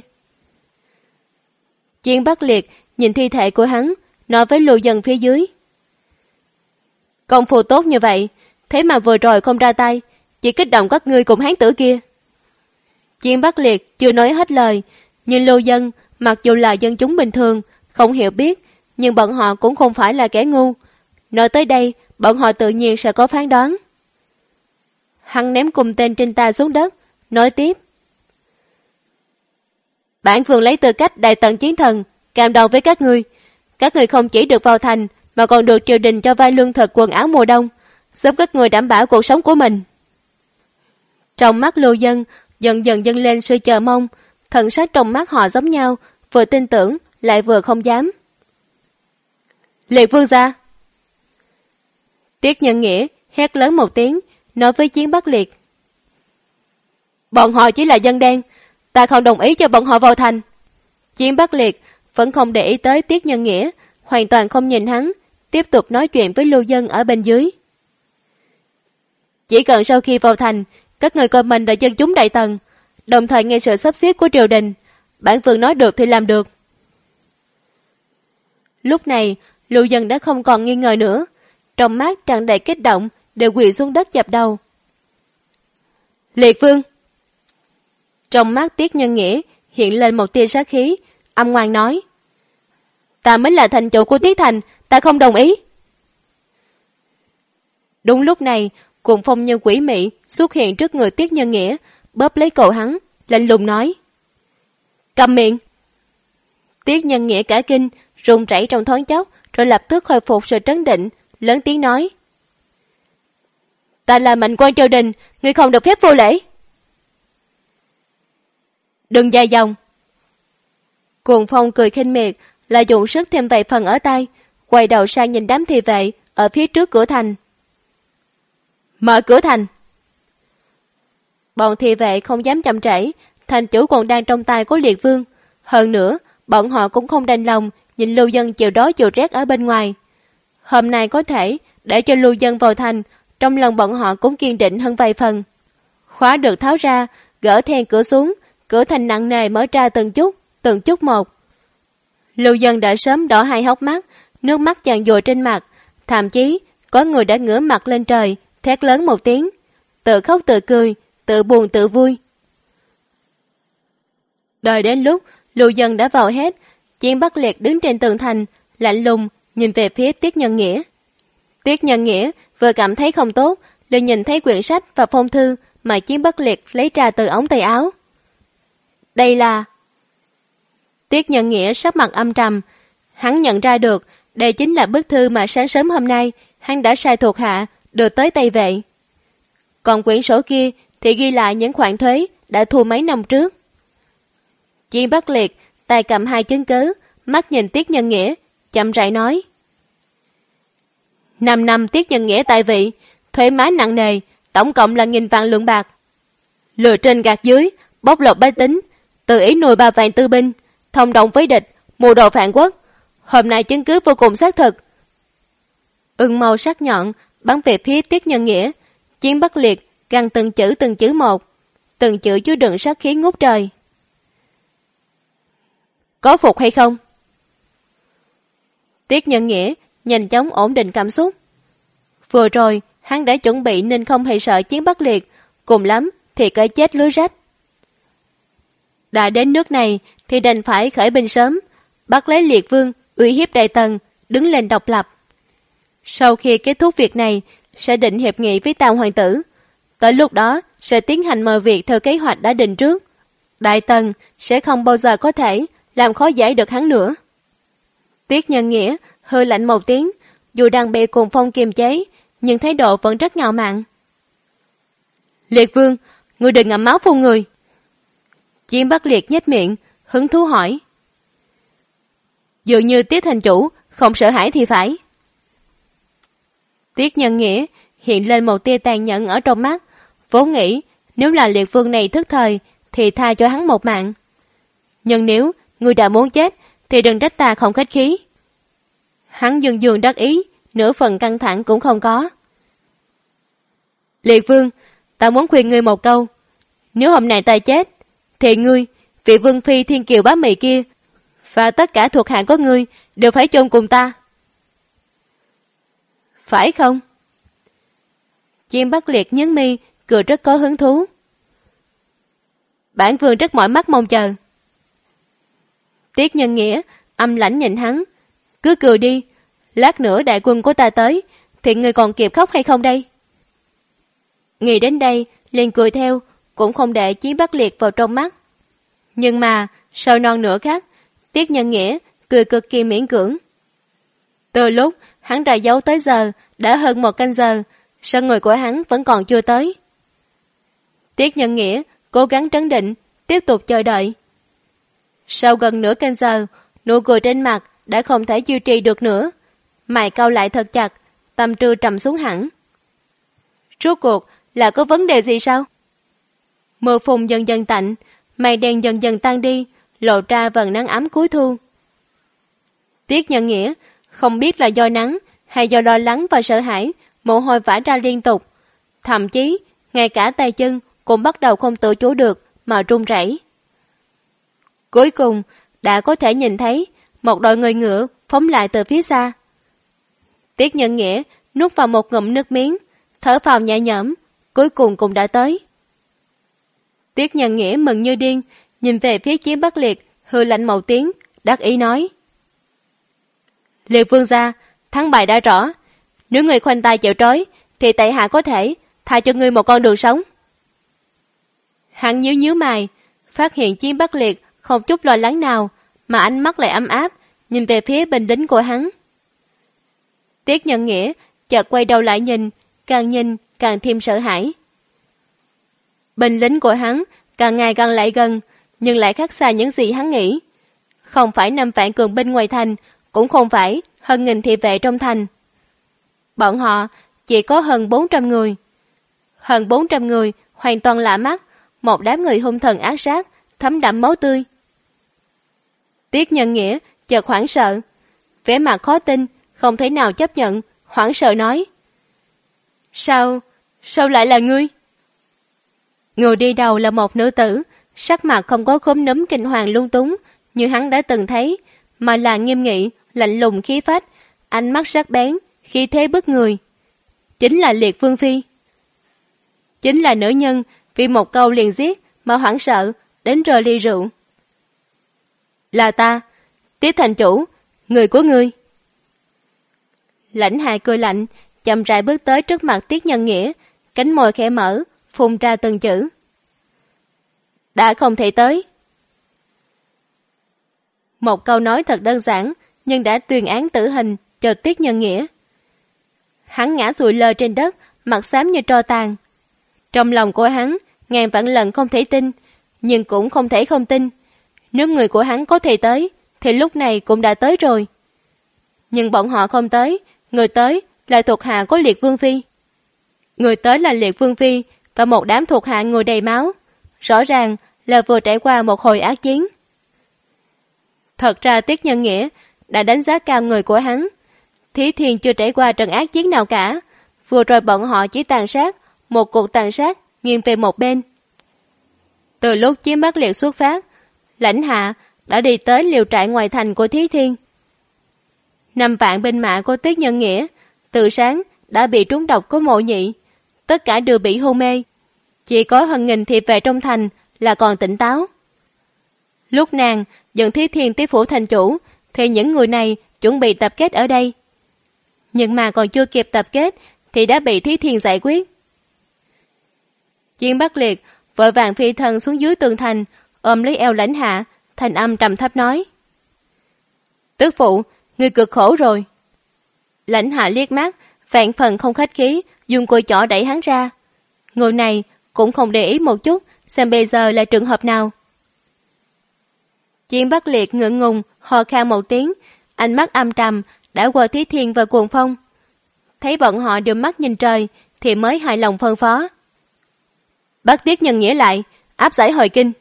[SPEAKER 2] Chiến Bắc Liệt nhìn thi thể của hắn, nói với lưu dân phía dưới. Công phu tốt như vậy, thế mà vừa rồi không ra tay, chỉ kích động các ngươi cùng hán tử kia. Chiến Bắc Liệt chưa nói hết lời, nhưng lưu dân mặc dù là dân chúng bình thường, không hiểu biết, nhưng bọn họ cũng không phải là kẻ ngu. Nói tới đây, bọn họ tự nhiên sẽ có phán đoán. Hắn ném cung tên trên tay xuống đất, nói tiếp. Bản vương lấy tư cách đại tận chiến thần, cam đầu với các ngươi. Các ngươi không chỉ được vào thành, mà còn được triều đình cho vay lương thực quần áo mùa đông, giúp các ngươi đảm bảo cuộc sống của mình. Trong mắt lưu dân, dần dần dâng lên sự chờ mong, thần sắc trong mắt họ giống nhau, vừa tin tưởng, lại vừa không dám. Liệt vương gia! Tiết Nhân Nghĩa hét lớn một tiếng, nói với Chiến Bắc Liệt. Bọn họ chỉ là dân đen, ta không đồng ý cho bọn họ vào thành. Chiến Bắc Liệt vẫn không để ý tới Tiết Nhân Nghĩa, hoàn toàn không nhìn hắn, tiếp tục nói chuyện với lưu dân ở bên dưới. Chỉ cần sau khi vào thành, các người coi mình là dân chúng đại tần, đồng thời nghe sự sắp xếp của triều đình, bản vương nói được thì làm được. Lúc này, lưu dân đã không còn nghi ngờ nữa, trong mắt tràn đầy kích động, đều quỳ xuống đất dập đầu. Liệt vương! Trong mắt Tiết Nhân Nghĩa hiện lên một tia sát khí, âm ngoan nói. Ta mới là thành chủ của Tiết Thành, ta không đồng ý. Đúng lúc này, cuồng phong như quỷ mị xuất hiện trước người Tiết Nhân Nghĩa, bóp lấy cổ hắn, lạnh lùng nói. Cầm miệng! Tiết Nhân Nghĩa cả kinh, run rẩy trong thoáng chốc, rồi lập tức khôi phục sự trấn định, lớn tiếng nói. Ta là mệnh quan triều đình, ngươi không được phép vô lễ. Đừng dài dòng. Cuồng phong cười khinh miệt, lại dùng sức thêm vài phần ở tay, quay đầu sang nhìn đám thị vệ ở phía trước cửa thành. Mở cửa thành. Bọn thị vệ không dám chậm trễ, thành chủ còn đang trong tay của Liệt vương. Hơn nữa, bọn họ cũng không đành lòng nhìn lưu dân chịu đói chịu rét ở bên ngoài. Hôm nay có thể để cho lưu dân vào thành, trong lòng bọn họ cũng kiên định hơn vài phần. Khóa được tháo ra, gỡ then cửa xuống, cửa thành nặng nề mở ra từng chút một. Lưu dân đã sớm đỏ hai hốc mắt, nước mắt tràn dội trên mặt, thậm chí có người đã ngửa mặt lên trời, thét lớn một tiếng, tự khóc tự cười, tự buồn tự vui. Đợi đến lúc lưu dân đã vào hết, Chiến Bắc Liệt đứng trên tường thành, lạnh lùng nhìn về phía Tiết Nhân Nghĩa. Tiết Nhân Nghĩa vừa cảm thấy không tốt, liền nhìn thấy quyển sách và phong thư mà Chiến Bất Liệt lấy ra từ ống tay áo. Đây là... Tiết Nhân Nghĩa sắc mặt âm trầm. Hắn nhận ra được đây chính là bức thư mà sáng sớm hôm nay hắn đã sai thuộc hạ đưa tới Tây Vệ. Còn quyển sổ kia thì ghi lại những khoản thuế đã thu mấy năm trước. Chiến Bất Liệt tay cầm hai chứng cứ, mắt nhìn Tiết Nhân Nghĩa, chậm rãi nói: 5 năm Tiết Nhân Nghĩa tại vị, thuế má nặng nề, tổng cộng là 1.000 vạn lượng bạc. Lừa trên gạt dưới, bóc lột bách tính, tự ý nuôi 3 vạn tư binh, thông đồng với địch, mưu đồ phản quốc. Hôm nay chứng cứ vô cùng xác thực. Ưng màu sắc nhọn bắn về phía Tiết Nhân Nghĩa. Chiến Bất Liệt gằn từng chữ một, từng chữ chứa đựng sát khí ngút trời. Có phục hay không? Tiết Nhân Nghĩa nhanh chóng ổn định cảm xúc. Vừa rồi hắn đã chuẩn bị nên không hề sợ Chiến Bất Liệt, cùng lắm thì cái chết lưới rách. Đã đến nước này thì đành phải khởi binh sớm, bắt lấy Liệt Vương, uy hiếp Đại Tần, đứng lên độc lập. Sau khi kết thúc việc này, sẽ định hiệp nghị với Tam hoàng tử. Tới lúc đó sẽ tiến hành mọi việc theo kế hoạch đã định trước. Đại Tần sẽ không bao giờ có thể làm khó dễ được hắn nữa. Tiết Nhân Nghĩa hơi lạnh một tiếng, dù đang bị Cùng Phong kiềm chế, nhưng thái độ vẫn rất ngạo mạn. Liệt Vương, ngươi đừng ngậm máu phun người. Chiến Bất Liệt nhếch miệng, hứng thú hỏi. Dường như Tiết thành chủ không sợ hãi thì phải. Tiết Nhân Nghĩa hiện lên một tia tàn nhẫn ở trong mắt, vốn nghĩ nếu là Liệt Vương này thức thời thì tha cho hắn một mạng. Nhưng nếu ngươi đã muốn chết thì đừng trách ta không khách khí. Hắn dường dường đắc ý, nửa phần căng thẳng cũng không có. Liệt Vương, ta muốn khuyên ngươi một câu. Nếu hôm nay ta chết, thì ngươi, vị Vương Phi Thiên Kiều Bá Mị kia, và tất cả thuộc hạ của ngươi đều phải chôn cùng ta. Phải không? Chiến Bất Liệt nhướng mi, cười rất có hứng thú. Bản Vương rất mỏi mắt mong chờ. Tiết Nhân Nghĩa âm lãnh nhìn hắn. Cứ cười đi, lát nữa đại quân của ta tới, thì ngươi còn kịp khóc hay không đây? Nghĩ đến đây, liền cười theo, cũng không để Chiến Bất Liệt vào trong mắt. Nhưng mà, sau non nửa khắc, Tiết Nhân Nghĩa cười cực kỳ miễn cưỡng. Từ lúc hắn ra dấu tới giờ, đã hơn 1 canh giờ, sao người của hắn vẫn còn chưa tới? Tiết Nhân Nghĩa cố gắng trấn định, tiếp tục chờ đợi. Sau gần nửa canh giờ, nụ cười trên mặt đã không thể duy trì được nữa. Mày cau lại thật chặt, tâm tư trầm xuống hẳn. Rốt cuộc là có vấn đề gì sao? Mưa phùn dần dần tạnh, mây đen dần dần tan đi, lộ ra vầng nắng ấm cuối thu. Tiết Nhân Nghĩa không biết là do nắng hay do lo lắng và sợ hãi, mồ hôi vã ra liên tục. Thậm chí, ngay cả tay chân cũng bắt đầu không tự chủ được mà run rẩy. Cuối cùng, đã có thể nhìn thấy một đội người ngựa phóng lại từ phía xa. Tiết Nhân Nghĩa nuốt vào một ngụm nước miếng, thở phào nhẹ nhõm, cuối cùng cũng đã tới. Tiết Nhân Nghĩa mừng như điên, nhìn về phía Chiến Bất Liệt, hừ lạnh một tiếng, đắc ý nói. Liệt Vương gia, thắng bại đã rõ. Nếu người khoanh tay chịu trói, thì tại hạ có thể tha cho ngươi một con đường sống. Hắn nhíu mày, phát hiện Chiến Bất Liệt không chút lo lắng nào, mà ánh mắt lại ấm áp, nhìn về phía binh lính của hắn. Tiết Nhân Nghĩa chợt quay đầu lại nhìn càng thêm sợ hãi. Binh lính của hắn càng ngày càng lại gần, nhưng lại khác xa những gì hắn nghĩ. Không phải 5 vạn cường binh ngoài thành, cũng không phải hơn 1000 thị vệ trong thành. Bọn họ chỉ có hơn 400 người. Hơn 400 người hoàn toàn lạ mắt, một đám người hung thần ác sát, thấm đẫm máu tươi. Tiết Nhân Nghĩa chợt hoảng sợ, vẻ mặt khó tin, không thể nào chấp nhận, hoảng sợ nói. Sao lại là ngươi? Người đi đầu là một nữ tử, sắc mặt không có khóm núm kinh hoàng lung túng như hắn đã từng thấy, mà là nghiêm nghị, lạnh lùng khí phách, ánh mắt sắc bén, khí thế bức người. Chính là Liệt Vương Phi. Chính là nữ nhân vì một câu liền giết mà hoảng sợ đến rơi ly rượu. Là ta, Tiết thành chủ, người của ngươi. Lãnh Hạ cười lạnh, chậm rãi bước tới trước mặt Tiết Nhân Nghĩa, cánh môi khẽ mở, phun ra từng chữ. Đã không thể tới. Một câu nói thật đơn giản, nhưng đã tuyên án tử hình cho Tiết Nhân Nghĩa. Hắn ngã sụi lơ trên đất, mặt xám như tro tàn. Trong lòng của hắn, ngàn vạn lần không thể tin, nhưng cũng không thể không tin. Nếu người của hắn có thể tới, thì lúc này cũng đã tới rồi. Nhưng bọn họ không tới, người tới là thuộc hạ của Liệt Vương Phi. Người tới là Liệt Vương Phi và một đám thuộc hạ người đầy máu. Rõ ràng là vừa trải qua một hồi ác chiến. Thật ra Tiết Nhân Nghĩa đã đánh giá cao người của hắn. Thí Thiên chưa trải qua trận ác chiến nào cả. Vừa rồi bọn họ chỉ tàn sát, một cuộc tàn sát nghiêng về một bên. Từ lúc chiến Bắc Liệt xuất phát, lãnh hạ đã đi tới liều trại ngoài thành của Thí Thiên. 5 vạn binh mã của Tiết Nhân Nghĩa từ sáng đã bị trúng độc của Mộ Nhị, tất cả đều bị hôn mê. Chỉ có hơn nghìn thị vệ trong thành là còn tỉnh táo. Lúc nàng dẫn Thí Thiên tới phủ thành chủ, thì những người này chuẩn bị tập kết ở đây. Nhưng mà còn chưa kịp tập kết thì đã bị Thí Thiên giải quyết. Chiến Bắc Liệt vội vàng phi thân xuống dưới tường thành, ôm lấy eo lãnh hạ, thành âm trầm thấp nói: Tước phụ, ngươi cực khổ rồi. Lãnh hạ liếc mắt, vạn phần không khách khí, dùng cùi chỏ đẩy hắn ra. Người này cũng không để ý một chút, xem bây giờ là trường hợp nào. Chiến Bắc Liệt ngượng ngùng, ho khan một tiếng, ánh mắt âm trầm, đã qua Thí Thiên và Cuồng Phong. Thấy bọn họ đưa mắt nhìn trời, thì mới hài lòng phân phó: Bắt Tiết Nhân Nghĩa lại, áp giải hồi kinh.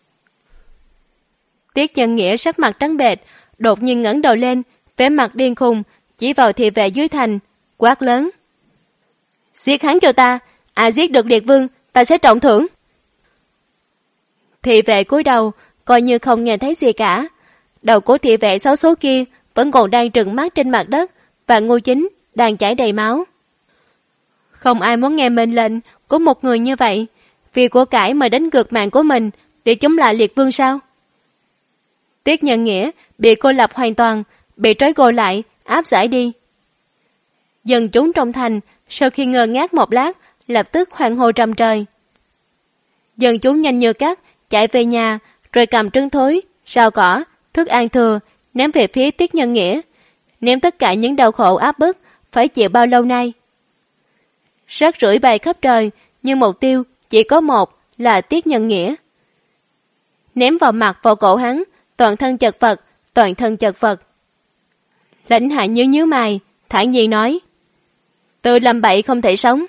[SPEAKER 2] Tiết Nhân Nghĩa sắc mặt trắng bệch, đột nhiên ngẩng đầu lên, vẻ mặt điên khùng, chỉ vào thị vệ dưới thành, quát lớn: Giết hắn cho ta, ai giết được Liệt Vương, ta sẽ trọng thưởng. Thị vệ cúi đầu, coi như không nghe thấy gì cả. Đầu của thị vệ xấu số kia vẫn còn đang trừng mắt trên mặt đất, và Ngô Chính đang chảy đầy máu. Không ai muốn nghe mệnh lệnh của một người như vậy, vì của cải mà đánh cược mạng của mình để chống lại Liệt Vương sao? Tiết Nhân Nghĩa bị cô lập hoàn toàn, bị trói gô lại, áp giải đi. Dân chúng trong thành sau khi ngơ ngác một lát, lập tức hoan hô rầm trời. Dân chúng nhanh như cắt chạy về nhà, rồi cầm trứng thối, rau cỏ, thức ăn thừa ném về phía Tiết Nhân Nghĩa, ném tất cả những đau khổ áp bức phải chịu bao lâu nay. Rác rưởi bay khắp trời, nhưng mục tiêu chỉ có một là Tiết Nhân Nghĩa. Ném vào mặt vào cổ hắn, toàn thân chật vật, toàn thân chật vật. Lãnh hạ nhíu mày, thản nhiên nói: Tự làm bậy không thể sống.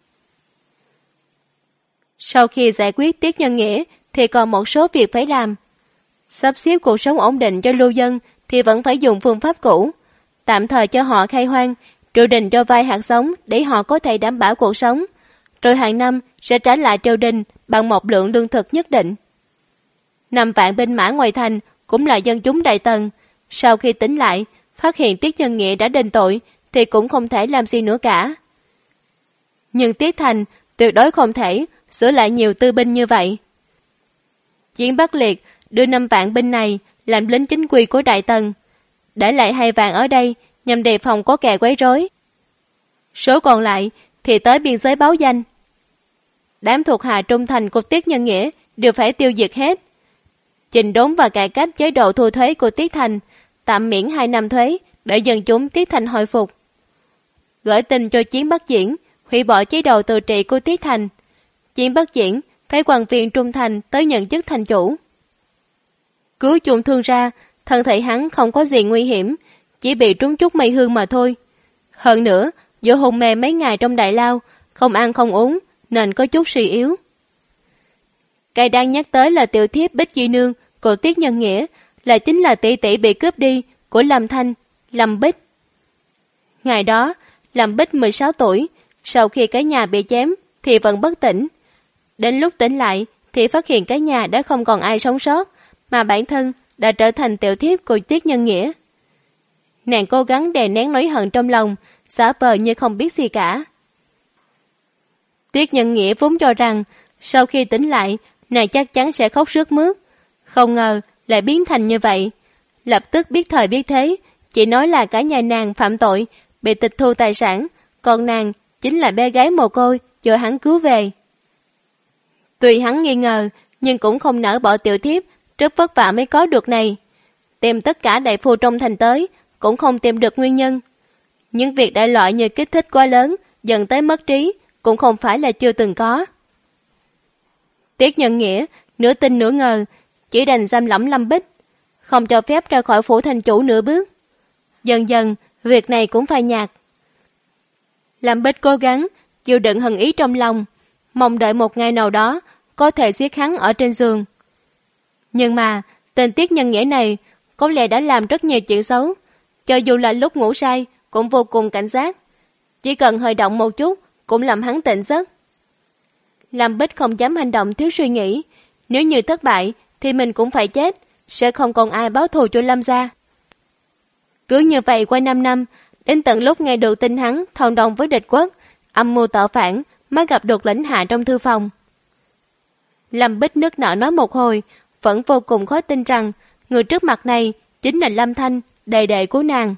[SPEAKER 2] Sau khi giải quyết Tiết Nhân Nghĩa thì còn một số việc phải làm. Sắp xếp cuộc sống ổn định cho lưu dân thì vẫn phải dùng phương pháp cũ, tạm thời cho họ khai hoang, triều đình cho vay hạt giống để họ có thể đảm bảo cuộc sống, rồi hàng năm sẽ trả lại triều đình bằng một lượng lương thực nhất định. 5 vạn binh mã ngoài thành cũng là dân chúng Đại Tần, sau khi tỉnh lại phát hiện Tiết Nhân Nghĩa đã đền tội thì cũng không thể làm gì nữa cả. Nhưng Tiết Thành tuyệt đối không thể sửa lại nhiều tư binh như vậy. Chiến Bắc Liệt đưa 5 vạn binh này làm lính chính quy của Đại Tần, để lại 2 vạn ở đây nhằm đề phòng có kẻ quấy rối. Số còn lại thì tới biên giới báo danh. Đám thuộc hạ trung thành của Tiết Nhân Nghĩa đều phải tiêu diệt hết. Chỉnh đốn và cải cách chế độ thu thuế của Tiết Thành, tạm miễn 2 năm thuế để dân chúng Tiết Thành hồi phục. Gửi tin cho Chiến Bắc Diễn hủy bỏ chế độ tự trị của Tiết Thành. Chiến Bắc Diễn phải quan viên trung thành tới nhận chức thành chủ. Cứu chuộng thương ra, thân thể hắn không có gì nguy hiểm, chỉ bị trúng chút mây hương mà thôi. Hơn nữa, do hôn mê mấy ngày trong đại lao, không ăn không uống nên có chút suy yếu. Cái đang nhắc tới là tiểu thiếp Bích Di Nương của Tiết Nhân Nghĩa, là chính là tỷ tỷ bị cướp đi của Lâm Thanh, Lâm Bích. Ngày đó, Lâm Bích 16 tuổi, sau khi cái nhà bị chém thì vẫn bất tỉnh. Đến lúc tỉnh lại thì phát hiện cái nhà đã không còn ai sống sót, mà bản thân đã trở thành tiểu thiếp của Tiết Nhân Nghĩa. Nàng cố gắng đè nén nỗi hận trong lòng, giả vờ như không biết gì cả. Tiết Nhân Nghĩa vốn cho rằng sau khi tỉnh lại nàng chắc chắn sẽ khóc rướt mướt, không ngờ lại biến thành như vậy. Lập tức biết thời biết thế, chỉ nói là cả nhà nàng phạm tội, bị tịch thu tài sản, còn nàng chính là bé gái mồ côi do hắn cứu về. Tuy hắn nghi ngờ, nhưng cũng không nỡ bỏ tiểu thiếp, rất vất vả mới có được này. Tìm tất cả đại phu trong thành tới, cũng không tìm được nguyên nhân. Những việc đại loại như kích thích quá lớn, dẫn tới mất trí, cũng không phải là chưa từng có. Tiết Nhân Nghĩa, nửa tin nửa ngờ, chỉ đành giam lỏng Lâm Bích, không cho phép ra khỏi phủ thành chủ nửa bước. Dần dần, việc này cũng phai nhạt. Lâm Bích cố gắng, chịu đựng hận ý trong lòng, mong đợi một ngày nào đó, có thể giết hắn ở trên giường. Nhưng mà, tên Tiết Nhân Nghĩa này, có lẽ đã làm rất nhiều chuyện xấu, cho dù là lúc ngủ say, cũng vô cùng cảnh giác. Chỉ cần hơi động một chút, cũng làm hắn tỉnh giấc. Lâm Bích không dám hành động thiếu suy nghĩ, nếu như thất bại, thì mình cũng phải chết, sẽ không còn ai báo thù cho Lâm gia. Cứ như vậy qua 5 năm, đến tận lúc nghe được tin hắn thông đồng với địch quốc, âm mưu tạo phản, mới gặp được Lãnh Hạ trong thư phòng. Lâm Bích nức nở nói một hồi, vẫn vô cùng khó tin rằng người trước mặt này chính là Lâm Thanh, đệ đệ của nàng.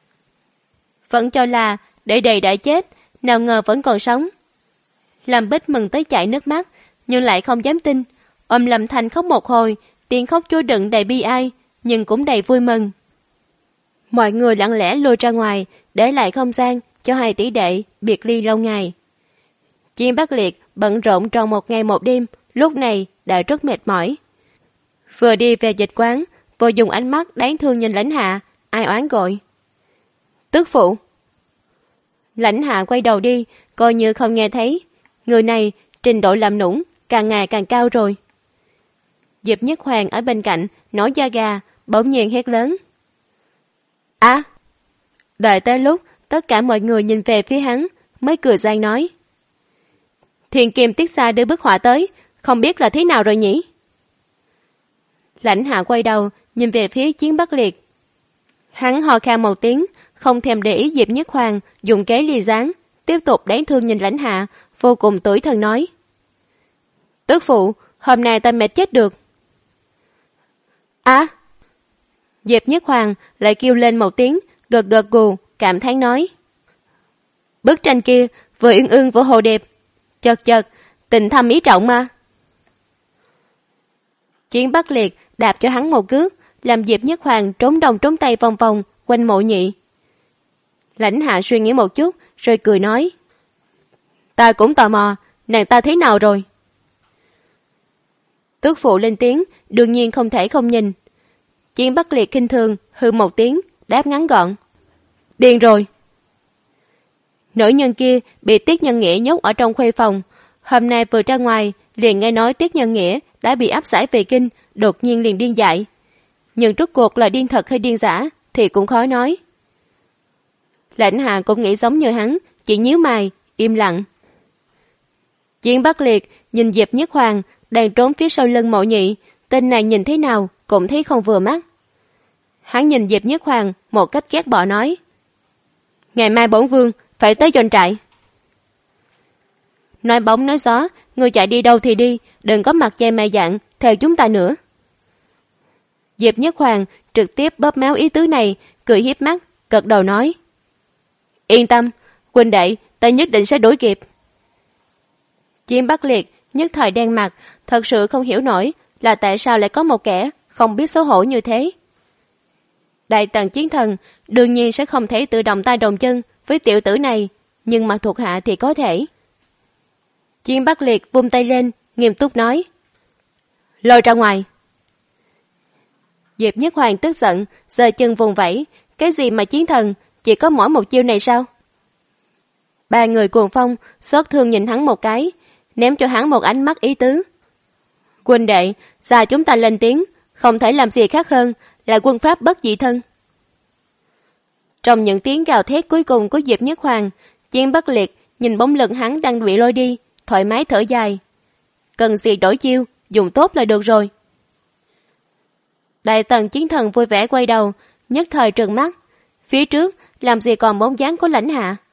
[SPEAKER 2] Vẫn cho là đệ đệ đã chết, nào ngờ vẫn còn sống. Lâm Bích mừng tới chảy nước mắt, nhưng lại không dám tin, ôm Lâm Thanh khóc một hồi, tiếng khóc chứa đựng đầy bi ai, nhưng cũng đầy vui mừng. Mọi người lặng lẽ lùi ra ngoài, để lại không gian cho hai tỷ đệ biệt ly lâu ngày. Chiên Bắc Liệt bận rộn trong một ngày một đêm, lúc này đã rất mệt mỏi. Vừa đi về dịch quán, vừa dùng ánh mắt đáng thương nhìn Lãnh Hạ, ai oán gọi: "Tước phụ." Lãnh Hạ quay đầu đi, coi như không nghe thấy. Người này trình độ làm nũng càng ngày càng cao rồi. Diệp Nhất Hoàng ở bên cạnh nổi da gà, bỗng nhiên hét lớn: "À!" Đợi tới lúc tất cả mọi người nhìn về phía hắn, mới cười gian nói: "Thiên Kim Tiết Xa đưa bức họa tới, không biết là thế nào rồi nhỉ?" Lãnh Hạ quay đầu nhìn về phía Chiến Bắc Liệt. Hắn ho khan một tiếng, không thèm để ý Diệp Nhất Hoàng dùng kế ly gián, tiếp tục đáng thương nhìn Lãnh Hạ, vô cùng tủi thân nói: "Tước phụ, hôm nay ta mệt chết được." "À!" Diệp Nhất Hoàng lại kêu lên một tiếng, gật gật gù, cảm thán nói: "Bức tranh kia vừa uyên ương vừa hồ đẹp, chật chật, tình thâm ý trọng mà." Chiến Bắc Liệt đạp cho hắn một cước, làm Diệp Nhất Hoàng trốn đông trốn tây vòng vòng quanh Mộ Nhị. Lãnh Hạ suy nghĩ một chút, rồi cười nói: "Ta cũng tò mò, nàng ta thế nào rồi?" Tước phụ lên tiếng, đương nhiên không thể không nhìn. Chiến Bắc Liệt khinh thường hừ một tiếng, đáp ngắn gọn: "Điên rồi." Nữ nhân kia bị Tiết Nhân Nghĩa nhốt ở trong khuê phòng, hôm nay vừa ra ngoài liền nghe nói Tiết Nhân Nghĩa đã bị áp giải về kinh, đột nhiên liền điên dại. Nhưng rốt cuộc là điên thật hay điên giả thì cũng khó nói. Lãnh Hạ cũng nghĩ giống như hắn, chỉ nhíu mày, im lặng. Chiến Bắc Liệt nhìn Diệp Nhất Hoàng đang trốn phía sau lưng Mộ Nhị, tên này nhìn thế nào cũng thấy không vừa mắt. Hắn nhìn Diệp Nhất Hoàng một cách ghét bỏ nói: "Ngày mai bổn vương phải tới doanh trại." Nói bóng nói gió, người chạy đi đâu thì đi, đừng có mặt che mày dạn theo chúng ta nữa. Diệp Nhất Hoàng trực tiếp bóp méo ý tứ này, cười hiếp mắt, gật đầu nói: "Yên tâm, huynh đệ, ta nhất định sẽ đuổi kịp." Chiến Bắc Liệt nhất thời đen mặt, thật sự không hiểu nổi là tại sao lại có một kẻ không biết xấu hổ như thế. Đại Tần chiến thần đương nhiên sẽ không thể tự động tay đồng chân với tiểu tử này, nhưng mà thuộc hạ thì có thể. Chiến Bắc Liệt vung tay lên, nghiêm túc nói: "Lôi ra ngoài." Diệp Nhất Hoàng tức giận, giơ chân vùng vẫy: "Cái gì mà chiến thần, chỉ có mỗi một chiêu này sao?" Ba người cuồng phong xót thương nhìn hắn một cái, ném cho hắn một ánh mắt ý tứ: "Huynh đệ, ra chúng ta lên tiếng, không thể làm gì khác hơn là quân pháp bất dị thân." Trong những tiếng gào thét cuối cùng của Diệp Nhất Hoàng, Chiến Bắc Liệt nhìn bóng lưng hắn đang bị lôi đi, thoải mái thở dài. Cần gì đổi chiêu, dùng tốt là được rồi. Đại Tần chiến thần vui vẻ quay đầu, nhất thời trừng mắt. Phía trước làm gì còn bóng dáng của Lãnh Hạ.